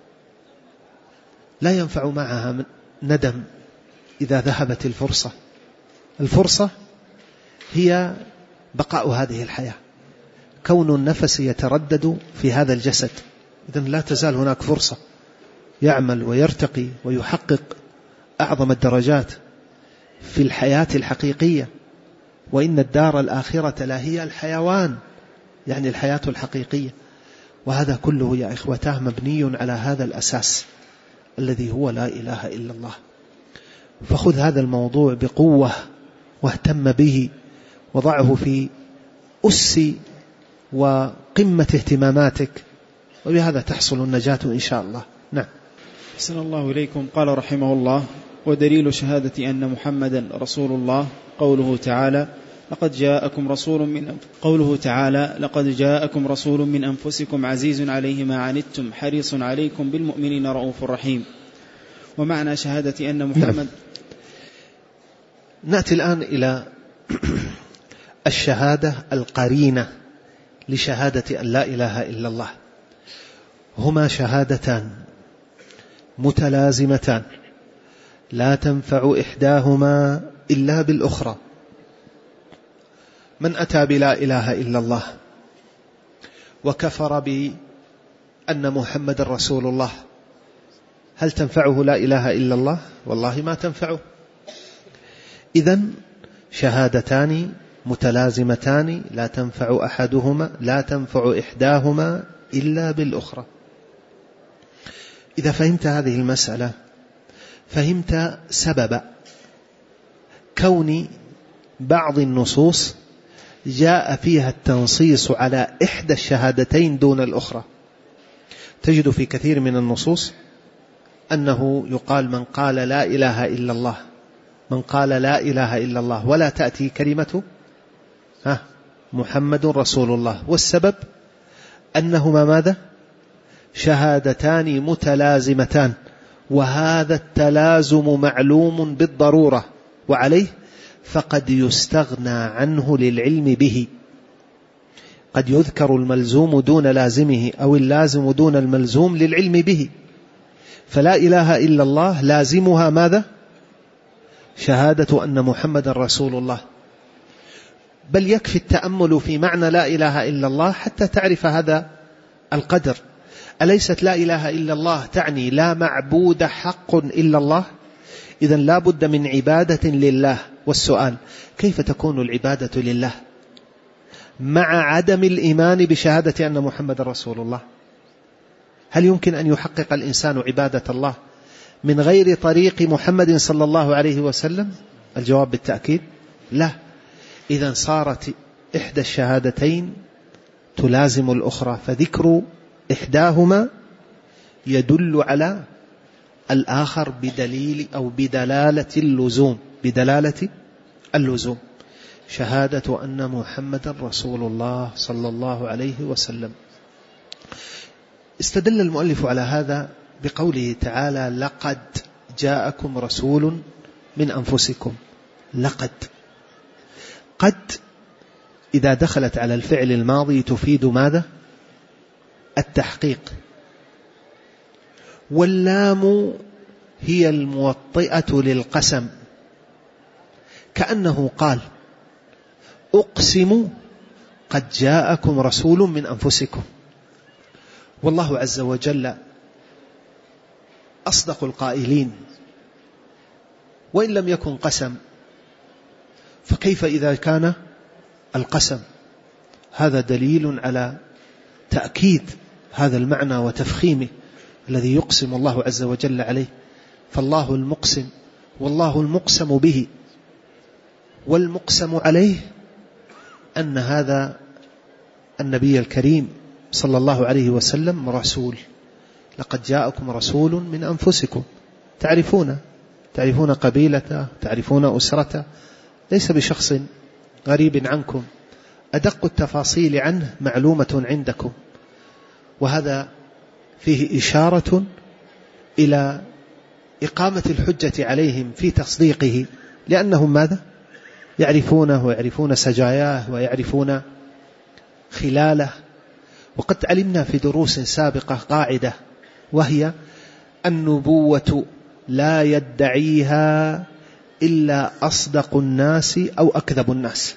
لا ينفع معها ندم إذا ذهبت الفرصة. الفرصة هي بقاء هذه الحياة، كون النفس يتردد في هذا الجسد، إذن لا تزال هناك فرصة يعمل ويرتقي ويحقق أعظم الدرجات في الحياة الحقيقية. وإن الدار الآخرة لا هي الحيوان، يعني الحياة الحقيقية. وهذا كله يا إخوتاه مبني على هذا الأساس الذي هو لا إله إلا الله. فخذ هذا الموضوع بقوة واهتم به، وضعه في أس وقمة اهتماماتك، وبهذا تحصل النجاة إن شاء الله. نعم. أحسن الله إليكم. قال رحمه الله: ودليل شهادة أن محمدا رسول الله قوله تعالى: لقد جاءكم رسول من قوله تعالى لقد جاءكم رسول من أنفسكم عزيز عليه ما عنتم حريص عليكم بالمؤمنين رؤوف رحيم. ومعنى شهادة أن محمد. نعم. نأتي الآن إلى الشهادة القرينة لشهادة أن لا إله إلا الله. هما شهادتان متلازمتان لا تنفع إحداهما إلا بالأخرى. من أتى بلا إله إلا الله وكفر بأن محمد رسول الله، هل تنفعه لا إله إلا الله؟ والله ما تنفعه. إذن شهادتان متلازمتان لا تنفع أحدهما لا تنفع إحداهما إلا بالأخرى. إذا فهمت هذه المسألة فهمت سبب كون بعض النصوص جاء فيها التنصيص على إحدى الشهادتين دون الأخرى. تجد في كثير من النصوص أنه يقال من قال لا إله إلا الله، من قال لا إله إلا الله، ولا تأتي كلمة ها محمد رسول الله، والسبب أنهما ماذا؟ شهادتان متلازمتان، وهذا التلازم معلوم بالضرورة، وعليه فقد يستغنى عنه للعلم به. قد يذكر الملزوم دون لازمه أو اللازم دون الملزوم للعلم به. فلا إله إلا الله لازمها ماذا؟ شهادة أن محمد رسول الله. بل يكفي التأمل في معنى لا إله إلا الله حتى تعرف هذا القدر. أليست لا إله إلا الله تعني لا معبود حق إلا الله؟ إذن لا بد من عبادة لله. والسؤال كيف تكون العبادة لله مع عدم الإيمان بشهادة أن محمد رسول الله؟ هل يمكن أن يحقق الإنسان عبادة الله من غير طريق محمد صلى الله عليه وسلم؟ الجواب بالتأكيد لا. إذن صارت إحدى الشهادتين تلازم الأخرى، فذكر إحداهما يدل على الآخر بدليل أو بدلالة اللزوم، بدلالة اللزوم. شهادة أن محمد رسول الله صلى الله عليه وسلم. استدل المؤلف على هذا بقوله تعالى لقد جاءكم رسول من أنفسكم. لقد، قد إذا دخلت على الفعل الماضي تفيد ماذا؟ التحقيق. واللام هي الموطئة للقسم، كأنه قال أقسم قد جاءكم رسول من أنفسكم. والله عز وجل أصدق القائلين، وإن لم يكن قسم فكيف إذا كان القسم؟ هذا دليل على تأكيد هذا المعنى وتفخيمه الذي يقسم الله عز وجل عليه. فالله المقسم والله المقسم به، والمقسم عليه أن هذا النبي الكريم صلى الله عليه وسلم رسول. لقد جاءكم رسول من أنفسكم، تعرفون تعرفون قبيلته، تعرفون أسرته، ليس بشخص غريب عنكم، أدق التفاصيل عنه معلومة عندكم. وهذا فيه إشارة إلى إقامة الحجة عليهم في تصديقه، لأنهم ماذا؟ يعرفونه ويعرفون سجاياه ويعرفون خلاله. وقد علمنا في دروس سابقة قاعدة، وهي النبوة لا يدعيها إلا أصدق الناس أو أكذب الناس.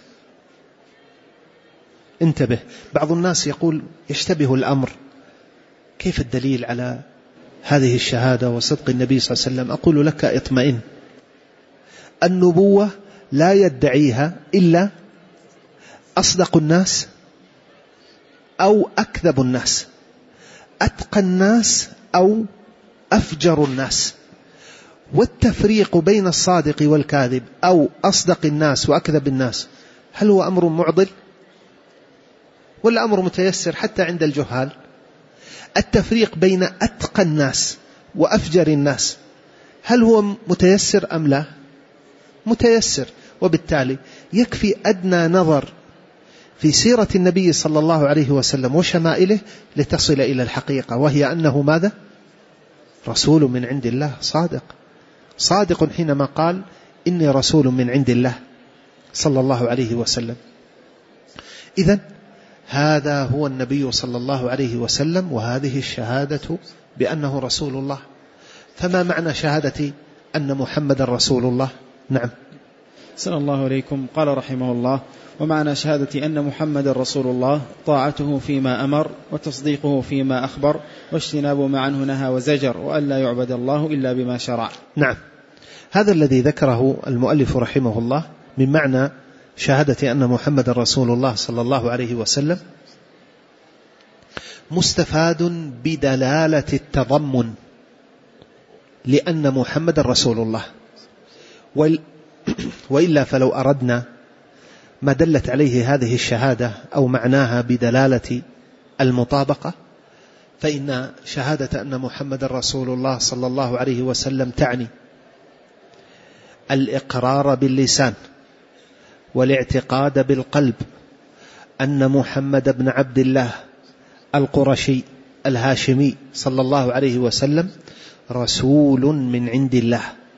انتبه، بعض الناس يقول يشتبه الأمر، كيف الدليل على هذه الشهادة وصدق النبي صلى الله عليه وسلم؟ أقول لك اطمئن، النبوة لا يدعيها إلا أصدق الناس أو أكذب الناس، أتقى الناس أو أفجر الناس. والتفريق بين الصادق والكاذب أو أصدق الناس وأكذب الناس هل هو أمر معضل ولا أمر متيسر حتى عند الجهال؟ التفريق بين أتقى الناس وأفجر الناس هل هو متيسر أم لا؟ متيسر. وبالتالي يكفي أدنى نظر في سيرة النبي صلى الله عليه وسلم وشمائله لتصل إلى الحقيقة، وهي أنه ماذا؟ رسول من عند الله، صادق صادق حينما قال إني رسول من عند الله صلى الله عليه وسلم. إذن هذا هو النبي صلى الله عليه وسلم، وهذه الشهادة بأنه رسول الله. فما معنى شهادة أن محمد رسول الله؟ نعم. صلى الله عليكم. قال رحمه الله: ومعنى شهادة أن محمد رسول الله طاعته فيما أمر، وتصديقه فيما أخبر، واجتناب ما عنه نهى وزجر، وأن لا يعبد الله إلا بما شرع. نعم، هذا الذي ذكره المؤلف رحمه الله من معنى شهادة أن محمد رسول الله صلى الله عليه وسلم مستفاد بدلالة التضمن لأن محمد رسول الله، وإلا فلو أردنا ما دلت عليه هذه الشهادة أو معناها بدلالة المطابقة، فإن شهادة أن محمد رسول الله صلى الله عليه وسلم تعني الإقرار باللسان والاعتقاد بالقلب أن محمد بن عبد الله القرشي الهاشمي صلى الله عليه وسلم رسول من عند الله،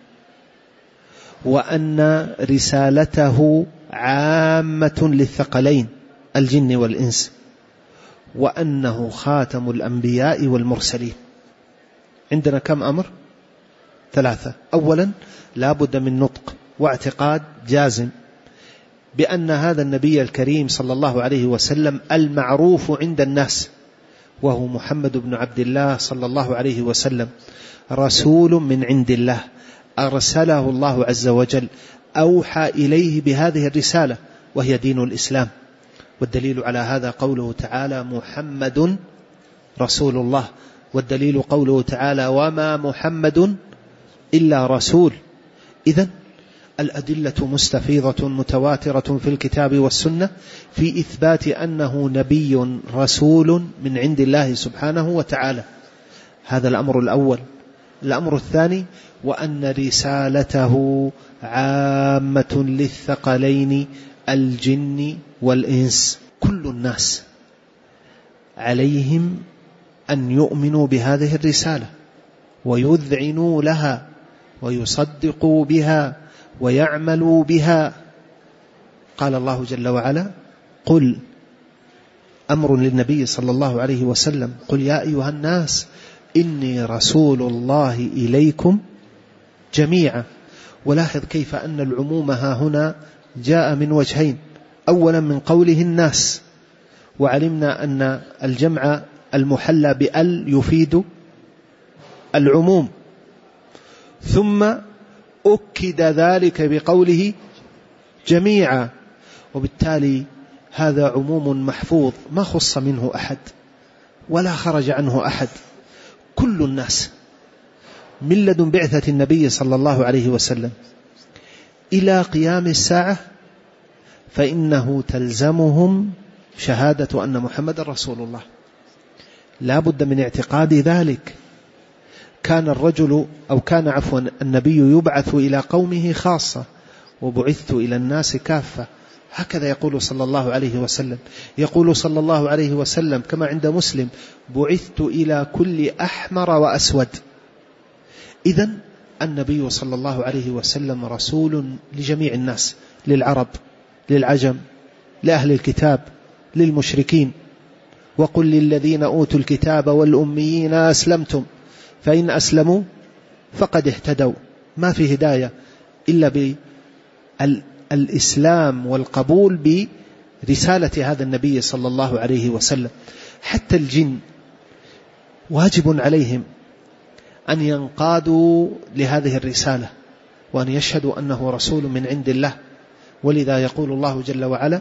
وأن رسالته عامة للثقلين الجن والإنس، وأنه خاتم الأنبياء والمرسلين. عندنا كم أمر؟ ثلاثة. أولا لا بد من نطق واعتقاد جازم بأن هذا النبي الكريم صلى الله عليه وسلم المعروف عند الناس، وهو محمد بن عبد الله صلى الله عليه وسلم رسول من عند الله أرسله الله عز وجل، أوحى إليه بهذه الرسالة وهي دين الإسلام. والدليل على هذا قوله تعالى محمد رسول الله، والدليل قوله تعالى وما محمد إلا رسول. إذن الأدلة مستفيضة متواترة في الكتاب والسنة في إثبات أنه نبي رسول من عند الله سبحانه وتعالى. هذا الأمر الأول. الأمر الثاني وأن رسالته عامة للثقلين الجن والإنس، كل الناس عليهم أن يؤمنوا بهذه الرسالة ويذعنوا لها ويصدقوا بها ويعملوا بها. قال الله جل وعلا قل، أمر للنبي صلى الله عليه وسلم، قل يا أيها الناس إني رسول الله إليكم جميعا. ولاحظ كيف أن العموم ها هنا جاء من وجهين. أولا من قوله الناس، وعلمنا أن الجمع المحلى بأل يفيد العموم، ثم أكد ذلك بقوله جميعا، وبالتالي هذا عموم محفوظ ما خص منه أحد ولا خرج عنه أحد. كل الناس من لدن بعثة النبي صلى الله عليه وسلم إلى قيام الساعة فإنه تلزمهم شهادة أن محمد رسول الله، لا بد من اعتقاد ذلك. كان الرجل أو كان عفوا النبي يبعث إلى قومه خاصة وبعثت إلى الناس كافة، هكذا يقول صلى الله عليه وسلم. يقول صلى الله عليه وسلم كما عند مسلم بعثت إلى كل أحمر وأسود. إذن النبي صلى الله عليه وسلم رسول لجميع الناس، للعرب للعجم لأهل الكتاب للمشركين. وقل للذين أوتوا الكتاب والأميين أسلمتم فإن أسلموا فقد اهتدوا. ما في هداية إلا بالإسلام والقبول برسالة هذا النبي صلى الله عليه وسلم. حتى الجن واجب عليهم أن ينقادوا لهذه الرسالة وأن يشهدوا أنه رسول من عند الله. ولذا يقول الله جل وعلا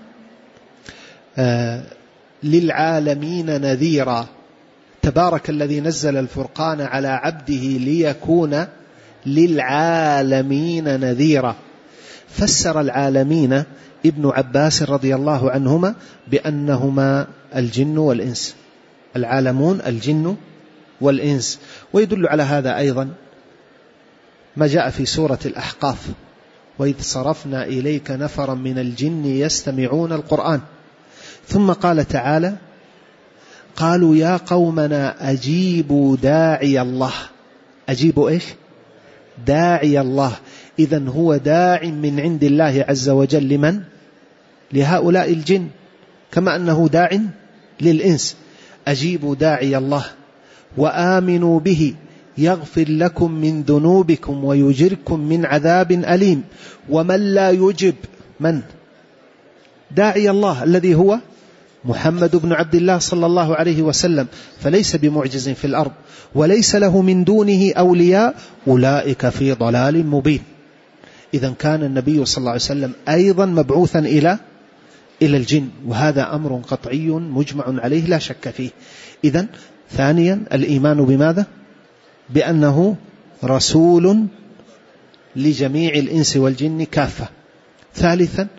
آه للعالمين نذيرا، تبارك الذي نزل الفرقان على عبده ليكون للعالمين نذيرا. فسر العالمين ابن عباس رضي الله عنهما بأنهما الجن والإنس، العالمون الجن والإنس. ويدل على هذا أيضا ما جاء في سورة الأحقاف وإذ صرفنا إليك نفرا من الجن يستمعون القرآن. ثم قال تعالى قالوا يا قومنا أجيبوا داعي الله. أجيبوا إيش؟ داعي الله. إذن هو داع من عند الله عز وجل لمن؟ لهؤلاء الجن، كما أنه داع للإنس. أجيبوا داعي الله وآمنوا به يغفر لكم من ذنوبكم ويجركم من عذاب أليم. ومن لا يجب من؟ داعي الله الذي هو محمد بن عبد الله صلى الله عليه وسلم، فليس بمعجز في الأرض وليس له من دونه أولياء، أولئك في ضلال مبين. إذن كان النبي صلى الله عليه وسلم أيضا مبعوثا إلى إلى الجن، وهذا أمر قطعي مجمع عليه لا شك فيه. إذن ثانيا الإيمان بماذا؟ بأنه رسول لجميع الإنس والجن كافة. ثالثا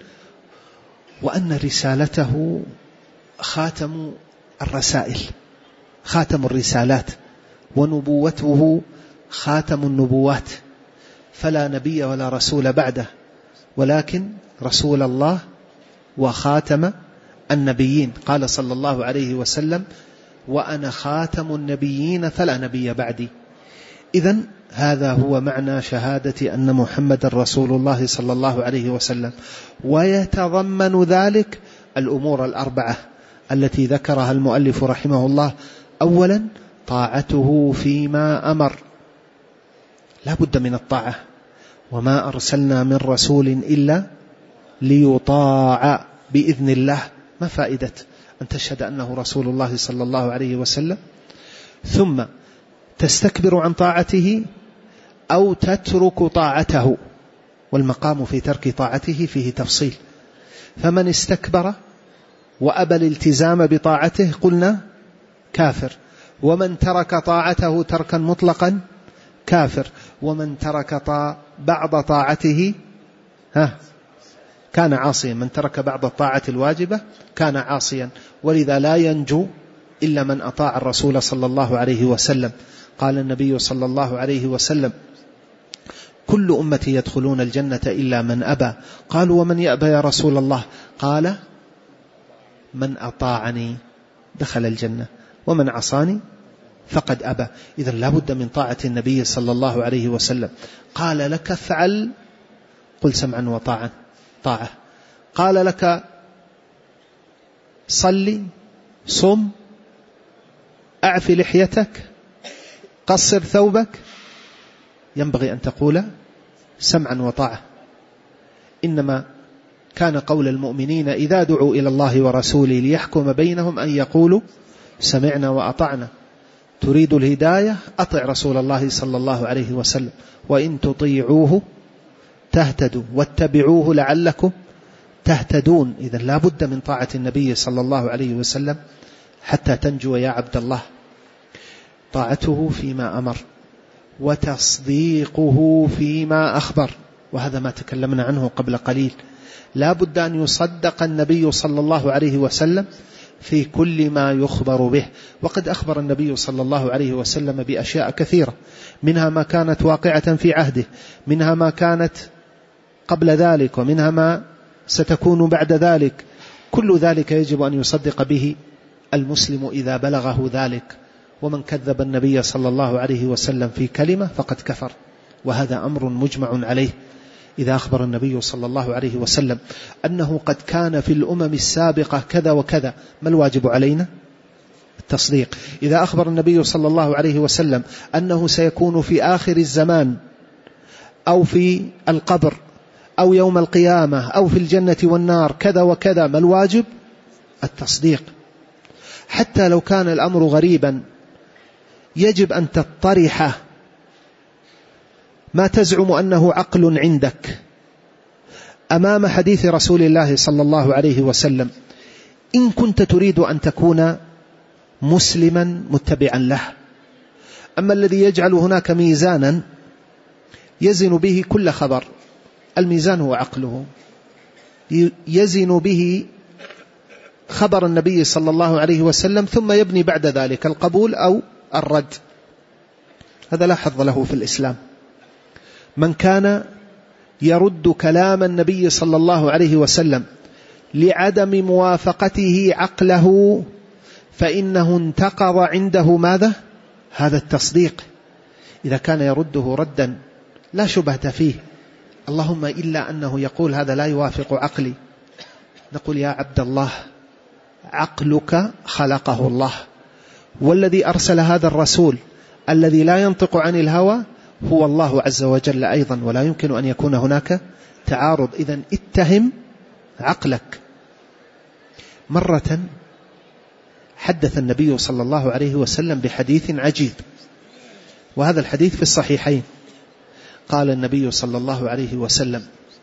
وأن رسالته خاتم الرسائل، خاتم الرسالات، ونبوته خاتم النبوات، فلا نبي ولا رسول بعده، ولكن رسول الله وخاتم النبيين. قال صلى الله عليه وسلم: وأنا خاتم النبيين فلا نبي بعدي. إذن هذا هو معنى شهادة أن محمد رسول الله صلى الله عليه وسلم، ويتضمن ذلك الأمور الأربعة التي ذكرها المؤلف رحمه الله. أولا طاعته فيما أمر، لا بد من الطاعة، وما أرسلنا من رسول إلا ليطاع بإذن الله. ما فائدة أن تشهد أنه رسول الله صلى الله عليه وسلم ثم تستكبر عن طاعته أو تترك طاعته؟ والمقام في ترك طاعته فيه تفصيل، فمن استكبر وأبى الالتزام بطاعته قلنا كافر، ومن ترك طاعته تركا مطلقا كافر، ومن ترك طاع بعض طاعته ها كان عاصيا. من ترك بعض الطاعة الواجبة كان عاصيا، ولذا لا ينجو إلا من أطاع الرسول صلى الله عليه وسلم. قال النبي صلى الله عليه وسلم: كل أمتي يدخلون الجنة إلا من أبى. قالوا: ومن يأبى يا رسول الله؟ قال: من أطاعني دخل الجنة، ومن عصاني فقد أبى. إذن لا بد من طاعة النبي صلى الله عليه وسلم. قال لك افعل، قل سمعا وطاعا، طاعة. قال لك صلي، صم، أعف لحيتك، قصر ثوبك، ينبغي أن تقول سمعا وطاعة. إنما كان قول المؤمنين إذا دعوا إلى الله ورسوله ليحكم بينهم أن يقولوا سمعنا وأطعنا. تريد الهداية أطع رسول الله صلى الله عليه وسلم، وإن تطيعوه تهتدوا، واتبعوه لعلكم تهتدون. إذن لا بد من طاعة النبي صلى الله عليه وسلم حتى تنجو يا عبد الله. طاعته فيما أمر، وتصديقه فيما أخبر، وهذا ما تكلمنا عنه قبل قليل. لا بد أن يصدق النبي صلى الله عليه وسلم في كل ما يخبر به. وقد أخبر النبي صلى الله عليه وسلم بأشياء كثيرة، منها ما كانت واقعة في عهده، منها ما كانت قبل ذلك، ومنها ما ستكون بعد ذلك. كل ذلك يجب أن يصدق به المسلم إذا بلغه ذلك. ومن كذب النبي صلى الله عليه وسلم في كلمة فقد كفر، وهذا أمر مجمع عليه. إذا أخبر النبي صلى الله عليه وسلم أنه قد كان في الأمم السابقة كذا وكذا، ما الواجب علينا؟ التصديق. إذا أخبر النبي صلى الله عليه وسلم أنه سيكون في آخر الزمان أو في القبر أو يوم القيامة أو في الجنة والنار كذا وكذا، ما الواجب؟ التصديق. حتى لو كان الأمر غريبا يجب أن تطرح ما تزعم أنه عقل عندك أمام حديث رسول الله صلى الله عليه وسلم، إن كنت تريد أن تكون مسلما متبعا له. أما الذي يجعل هناك ميزانا يزن به كل خبر، الميزان هو عقله، يزن به خبر النبي صلى الله عليه وسلم، ثم يبني بعد ذلك القبول أو الرد. هذا لا حظ له في الإسلام. من كان يرد كلام النبي صلى الله عليه وسلم لعدم موافقته عقله فإنه انتقض عنده ماذا؟ هذا التصديق. إذا كان يرده ردا لا شبهة فيه، اللهم إلا أنه يقول هذا لا يوافق عقلي، نقول يا عبد الله عقلك خلقه الله، والذي أرسل هذا الرسول الذي لا ينطق عن الهوى هو الله عز وجل أيضا، ولا يمكن أن يكون هناك تعارض. إذن اتهم عقلك. مرة حدث النبي صلى الله عليه وسلم بحديث عجيب، وهذا الحديث في الصحيحين. قال النبي صلى الله عليه وسلم: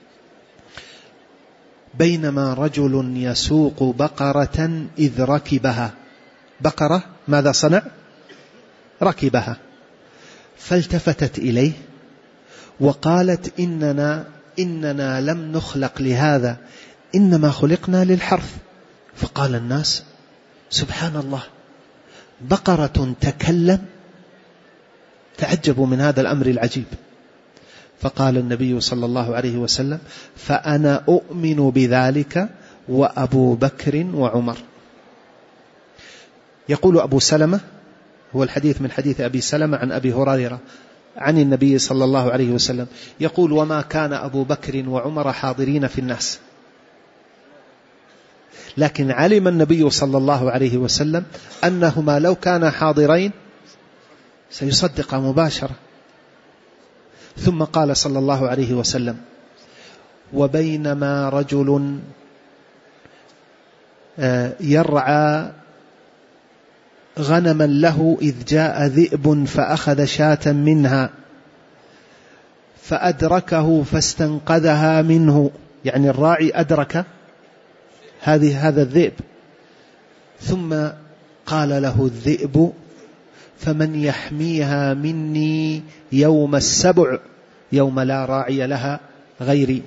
بينما رجل يسوق بقرة إذ ركبها. بقرة ماذا صنع؟ ركبها، فالتفتت إليه وقالت: إننا, إننا لم نخلق لهذا، إنما خلقنا للحرث. فقال الناس: سبحان الله، بقرة تكلم؟ تعجبوا من هذا الأمر العجيب. فقال النبي صلى الله عليه وسلم: فأنا أؤمن بذلك وأبو بكر وعمر. يقول أبو سلمة، هو الحديث من حديث أبي سلمة عن أبي هريرة عن النبي صلى الله عليه وسلم، يقول: وما كان أبو بكر وعمر حاضرين في الناس، لكن علم النبي صلى الله عليه وسلم أنهما لو كانا حاضرين سيصدق مباشرة. ثم قال صلى الله عليه وسلم: وبينما رجل يرعى غنما له إذ جاء ذئب فأخذ شاة منها فأدركه فاستنقذها منه، يعني الراعي أدرك هذه هذا الذئب، ثم قال له الذئب: فمن يحميها مني يوم السبع يوم لا راعي لها غيري.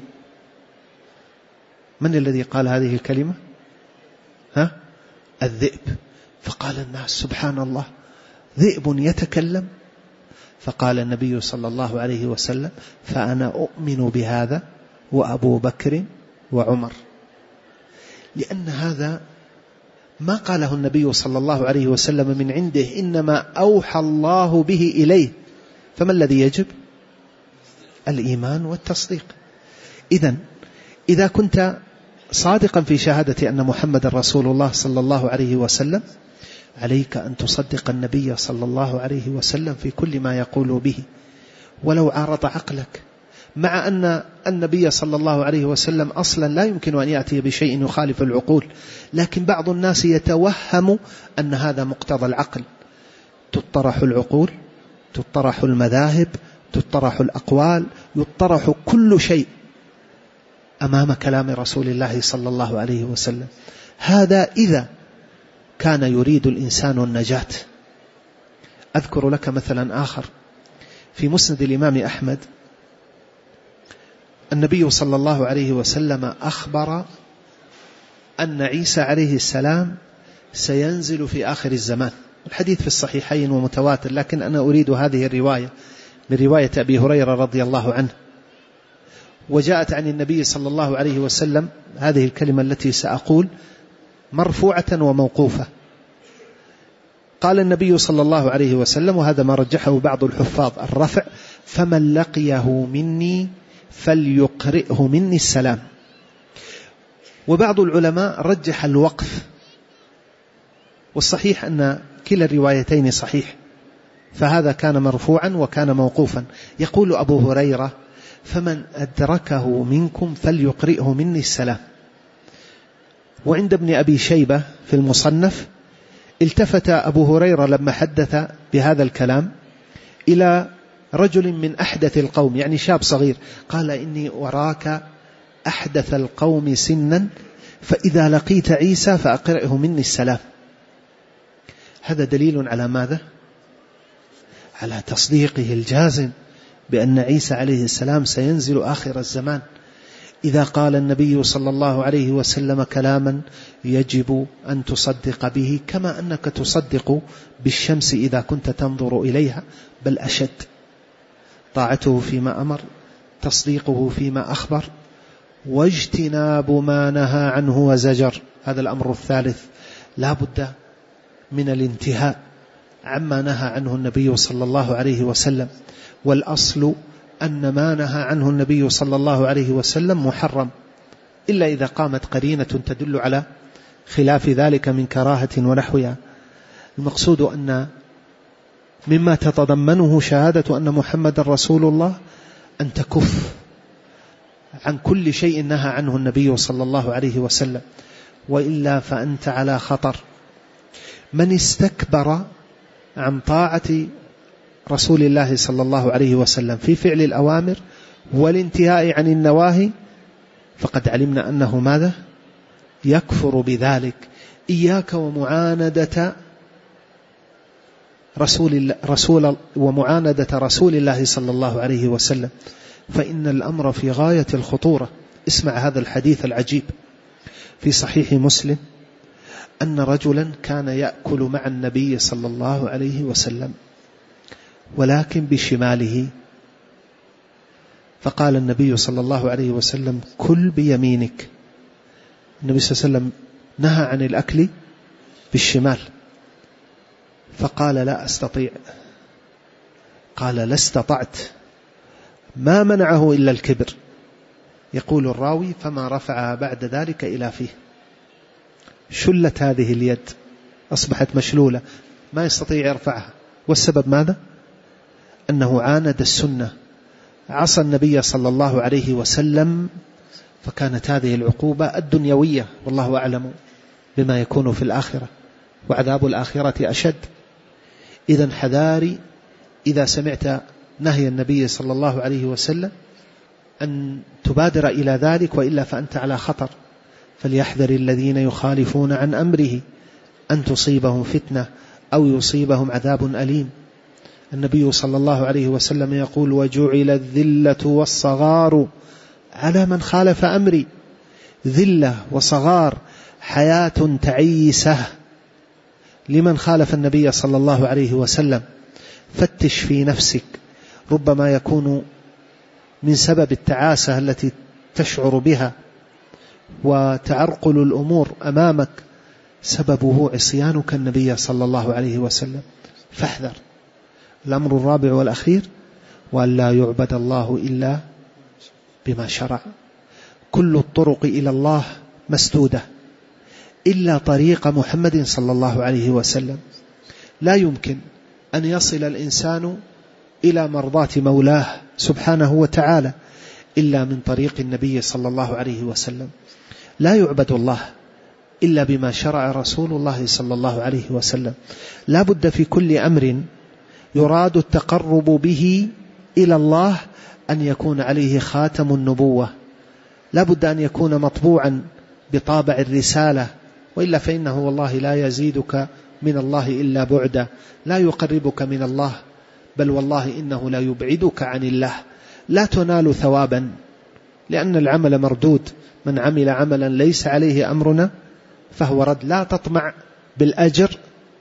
من الذي قال هذه الكلمة؟ ها؟ الذئب. فقال الناس: سبحان الله، ذئب يتكلم؟ فقال النبي صلى الله عليه وسلم: فأنا أؤمن بهذا وأبو بكر وعمر. لأن هذا ما قاله النبي صلى الله عليه وسلم من عنده، إنما أوحى الله به إليه. فما الذي يجب؟ الإيمان والتصديق. إذن إذا كنت صادقا في شهادة أن محمد رسول الله صلى الله عليه وسلم، عليك أن تصدق النبي صلى الله عليه وسلم في كل ما يقول به ولو عارض عقلك، مع أن النبي صلى الله عليه وسلم أصلا لا يمكن أن يأتي بشيء يخالف العقول، لكن بعض الناس يتوهم أن هذا مقتضى العقل. تطرح العقول، تطرح المذاهب، تطرح الأقوال، يطرح كل شيء أمام كلام رسول الله صلى الله عليه وسلم. هذا إذا كان يريد الإنسان النجاة. أذكر لك مثلا آخر في مسند الإمام أحمد، النبي صلى الله عليه وسلم أخبر أن عيسى عليه السلام سينزل في آخر الزمان. الحديث في الصحيحين ومتواتر، لكن أنا أريد هذه الرواية من رواية أبي هريرة رضي الله عنه، وجاءت عن النبي صلى الله عليه وسلم هذه الكلمة التي سأقول مرفوعة وموقوفة. قال النبي صلى الله عليه وسلم، وهذا ما رجحه بعض الحفاظ، الرفع: فمن لقيه مني فليقرئه مني السلام. وبعض العلماء رجح الوقف، والصحيح أن كلا الروايتين صحيح، فهذا كان مرفوعا وكان موقوفا. يقول أبو هريرة: فمن أدركه منكم فليقرئه مني السلام. وعند ابن أبي شيبة في المصنف التفت أبو هريرة لما حدث بهذا الكلام إلى رجل من أحدث القوم، يعني شاب صغير، قال: إني أراك أحدث القوم سنا، فإذا لقيت عيسى فأقرئه مني السلام. هذا دليل على ماذا؟ على تصديقه الجازم بأن عيسى عليه السلام سينزل آخر الزمان. إذا قال النبي صلى الله عليه وسلم كلاما يجب أن تصدق به، كما أنك تصدق بالشمس إذا كنت تنظر إليها، بل أشد. طاعته فيما أمر، تصديقه فيما أخبر، واجتناب ما نهى عنه وزجر. هذا الأمر الثالث، لا بد من الانتهاء عما نهى عنه النبي صلى الله عليه وسلم. والأصل أن ما نهى عنه النبي صلى الله عليه وسلم محرم، إلا إذا قامت قرينة تدل على خلاف ذلك من كراهة ونحوها. المقصود أن مما تتضمنه شهادة أن محمد رسول الله أن تكف عن كل شيء نهى عنه النبي صلى الله عليه وسلم، وإلا فأنت على خطر. من استكبر عن طاعة رسول الله صلى الله عليه وسلم في فعل الأوامر والانتهاء عن النواهي فقد علمنا أنه ماذا؟ يكفر بذلك. إياك ومعاندة رسول الله رسول ومعاندة رسول الله صلى الله عليه وسلم، فإن الأمر في غاية الخطورة. اسمع هذا الحديث العجيب في صحيح مسلم أن رجلا كان يأكل مع النبي صلى الله عليه وسلم ولكن بشماله، فقال النبي صلى الله عليه وسلم كل بيمينك. النبي صلى الله عليه وسلم نهى عن الأكل بالشمال، فقال لا أستطيع. قال لا استطعت، ما منعه إلا الكبر. يقول الراوي فما رفعها بعد ذلك إلى فيه. شلت هذه اليد، أصبحت مشلولة، ما يستطيع يرفعها. والسبب ماذا؟ أنه عاند السنة، عصى النبي صلى الله عليه وسلم، فكانت هذه العقوبة الدنيوية، والله أعلم بما يكون في الآخرة، وعذاب الآخرة أشد. إذن حذاري إذا سمعت نهي النبي صلى الله عليه وسلم أن تبادر إلى ذلك، وإلا فأنت على خطر. فليحذر الذين يخالفون عن أمره أن تصيبهم فتنة أو يصيبهم عذاب أليم. النبي صلى الله عليه وسلم يقول وجعل الذلة والصغار على من خالف أمري. ذلة وصغار، حياة تعيسة لمن خالف النبي صلى الله عليه وسلم. فتش في نفسك، ربما يكون من سبب التعاسة التي تشعر بها وتعرقل الأمور أمامك سببه عصيانك النبي صلى الله عليه وسلم، فاحذر. الأمر الرابع والأخير وأن لا يعبد الله إلا بما شرع. كل الطرق إلى الله مسدودة إلا طريق محمد صلى الله عليه وسلم. لا يمكن أن يصل الإنسان إلى مرضاة مولاه سبحانه وتعالى إلا من طريق النبي صلى الله عليه وسلم. لا يعبد الله إلا بما شرع رسول الله صلى الله عليه وسلم. لا بد في كل أمر يراد التقرب به إلى الله أن يكون عليه خاتم النبوة، لا بد أن يكون مطبوعا بطابع الرسالة، وإلا فإنه والله لا يزيدك من الله إلا بعدا، لا يقربك من الله، بل والله إنه لا يبعدك عن الله. لا تنال ثوابا لأن العمل مردود، من عمل عملا ليس عليه أمرنا فهو رد. لا تطمع بالأجر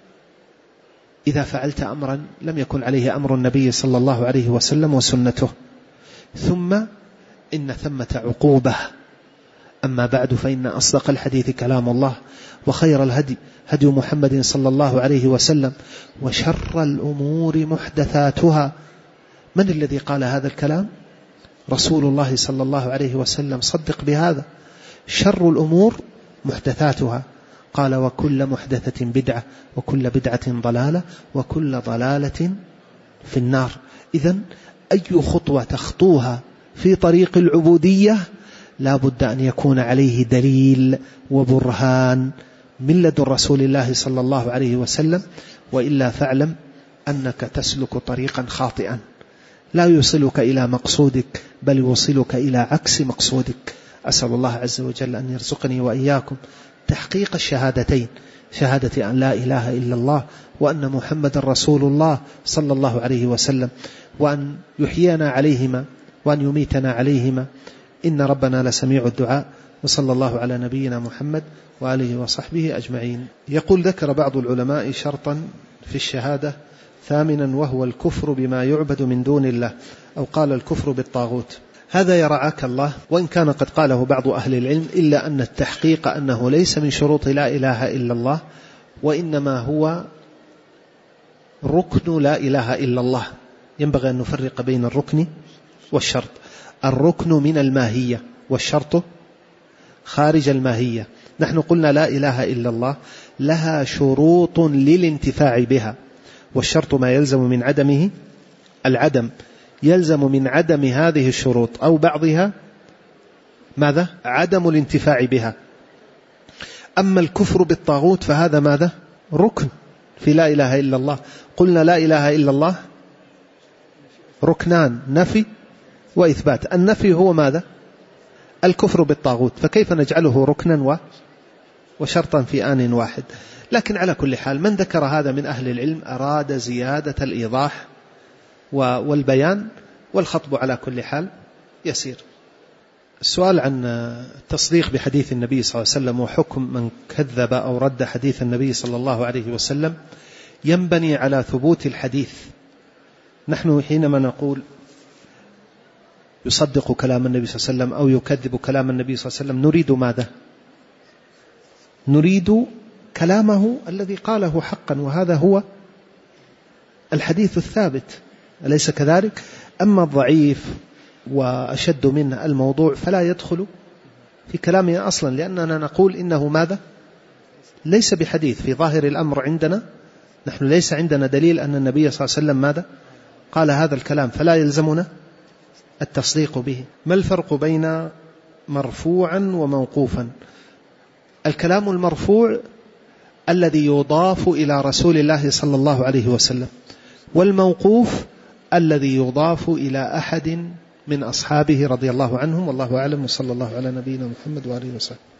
إذا فعلت أمرا لم يكن عليه أمر النبي صلى الله عليه وسلم وسنته. ثم إن ثمة عقوبة. أما بعد، فإن أصدق الحديث كلام الله، وخير الهدي هدي محمد صلى الله عليه وسلم، وشر الأمور محدثاتها. من الذي قال هذا الكلام؟ رسول الله صلى الله عليه وسلم. صدق بهذا. شر الأمور محدثاتها. قال وكل محدثة بدعة، وكل بدعة ضلالة، وكل ضلالة في النار. إذن أي خطوة تخطوها في طريق العبودية لا بد أن يكون عليه دليل وبرهان من لدن رسول الله صلى الله عليه وسلم، وإلا فاعلم أنك تسلك طريقا خاطئا لا يوصلك إلى مقصودك، بل يوصلك إلى عكس مقصودك. أسأل الله عز وجل أن يرزقني وإياكم تحقيق الشهادتين، شهادة أن لا إله إلا الله وأن محمد رسول الله صلى الله عليه وسلم، وأن يحيينا عليهما وأن يميتنا عليهما، إن ربنا لسميع الدعاء. وصلى الله على نبينا محمد وآله وصحبه أجمعين. يقول ذكر بعض العلماء شرطا في الشهادة ثامنا، وهو الكفر بما يعبد من دون الله، أو قال الكفر بالطاغوت. هذا يرعاك الله، وإن كان قد قاله بعض أهل العلم، إلا أن التحقيق أنه ليس من شروط لا إله إلا الله، وإنما هو ركن لا إله إلا الله. ينبغي أن نفرق بين الركن والشرط. الركن من الماهية، والشرط خارج الماهية. نحن قلنا لا إله إلا الله لها شروط للانتفاع بها، والشرط ما يلزم من عدمه العدم. يلزم من عدم هذه الشروط أو بعضها ماذا؟ عدم الانتفاع بها. أما الكفر بالطاغوت فهذا ماذا؟ ركن في لا إله إلا الله. قلنا لا إله إلا الله ركنان، نفي وإثبات. النفي هو ماذا؟ الكفر بالطاغوت، فكيف نجعله ركنا وشرطا في آن واحد؟ لكن على كل حال من ذكر هذا من أهل العلم أراد زيادة الإيضاح والبيان، والخطب على كل حال يسير. السؤال عن التصديق بحديث النبي صلى الله عليه وسلم وحكم من كذب أو رد حديث النبي صلى الله عليه وسلم ينبني على ثبوت الحديث. نحن حينما نقول يصدق كلام النبي صلى الله عليه وسلم أو يكذب كلام النبي صلى الله عليه وسلم نريد ماذا؟ نريد كلامه الذي قاله حقا، وهذا هو الحديث الثابت، أليس كذلك؟ أما الضعيف وأشد منه الموضوع فلا يدخل في كلامنا أصلا، لأننا نقول إنه ماذا؟ ليس بحديث. في ظاهر الأمر عندنا نحن ليس عندنا دليل أن النبي صلى الله عليه وسلم ماذا؟ قال هذا الكلام، فلا يلزمنا التصديق به. ما الفرق بين مرفوعا وموقوفا؟ الكلام المرفوع الذي يضاف إلى رسول الله صلى الله عليه وسلم، والموقوف الذي يضاف إلى أحد من أصحابه رضي الله عنهم، والله أعلم، وصلى الله على نبينا محمد وآله وسلم.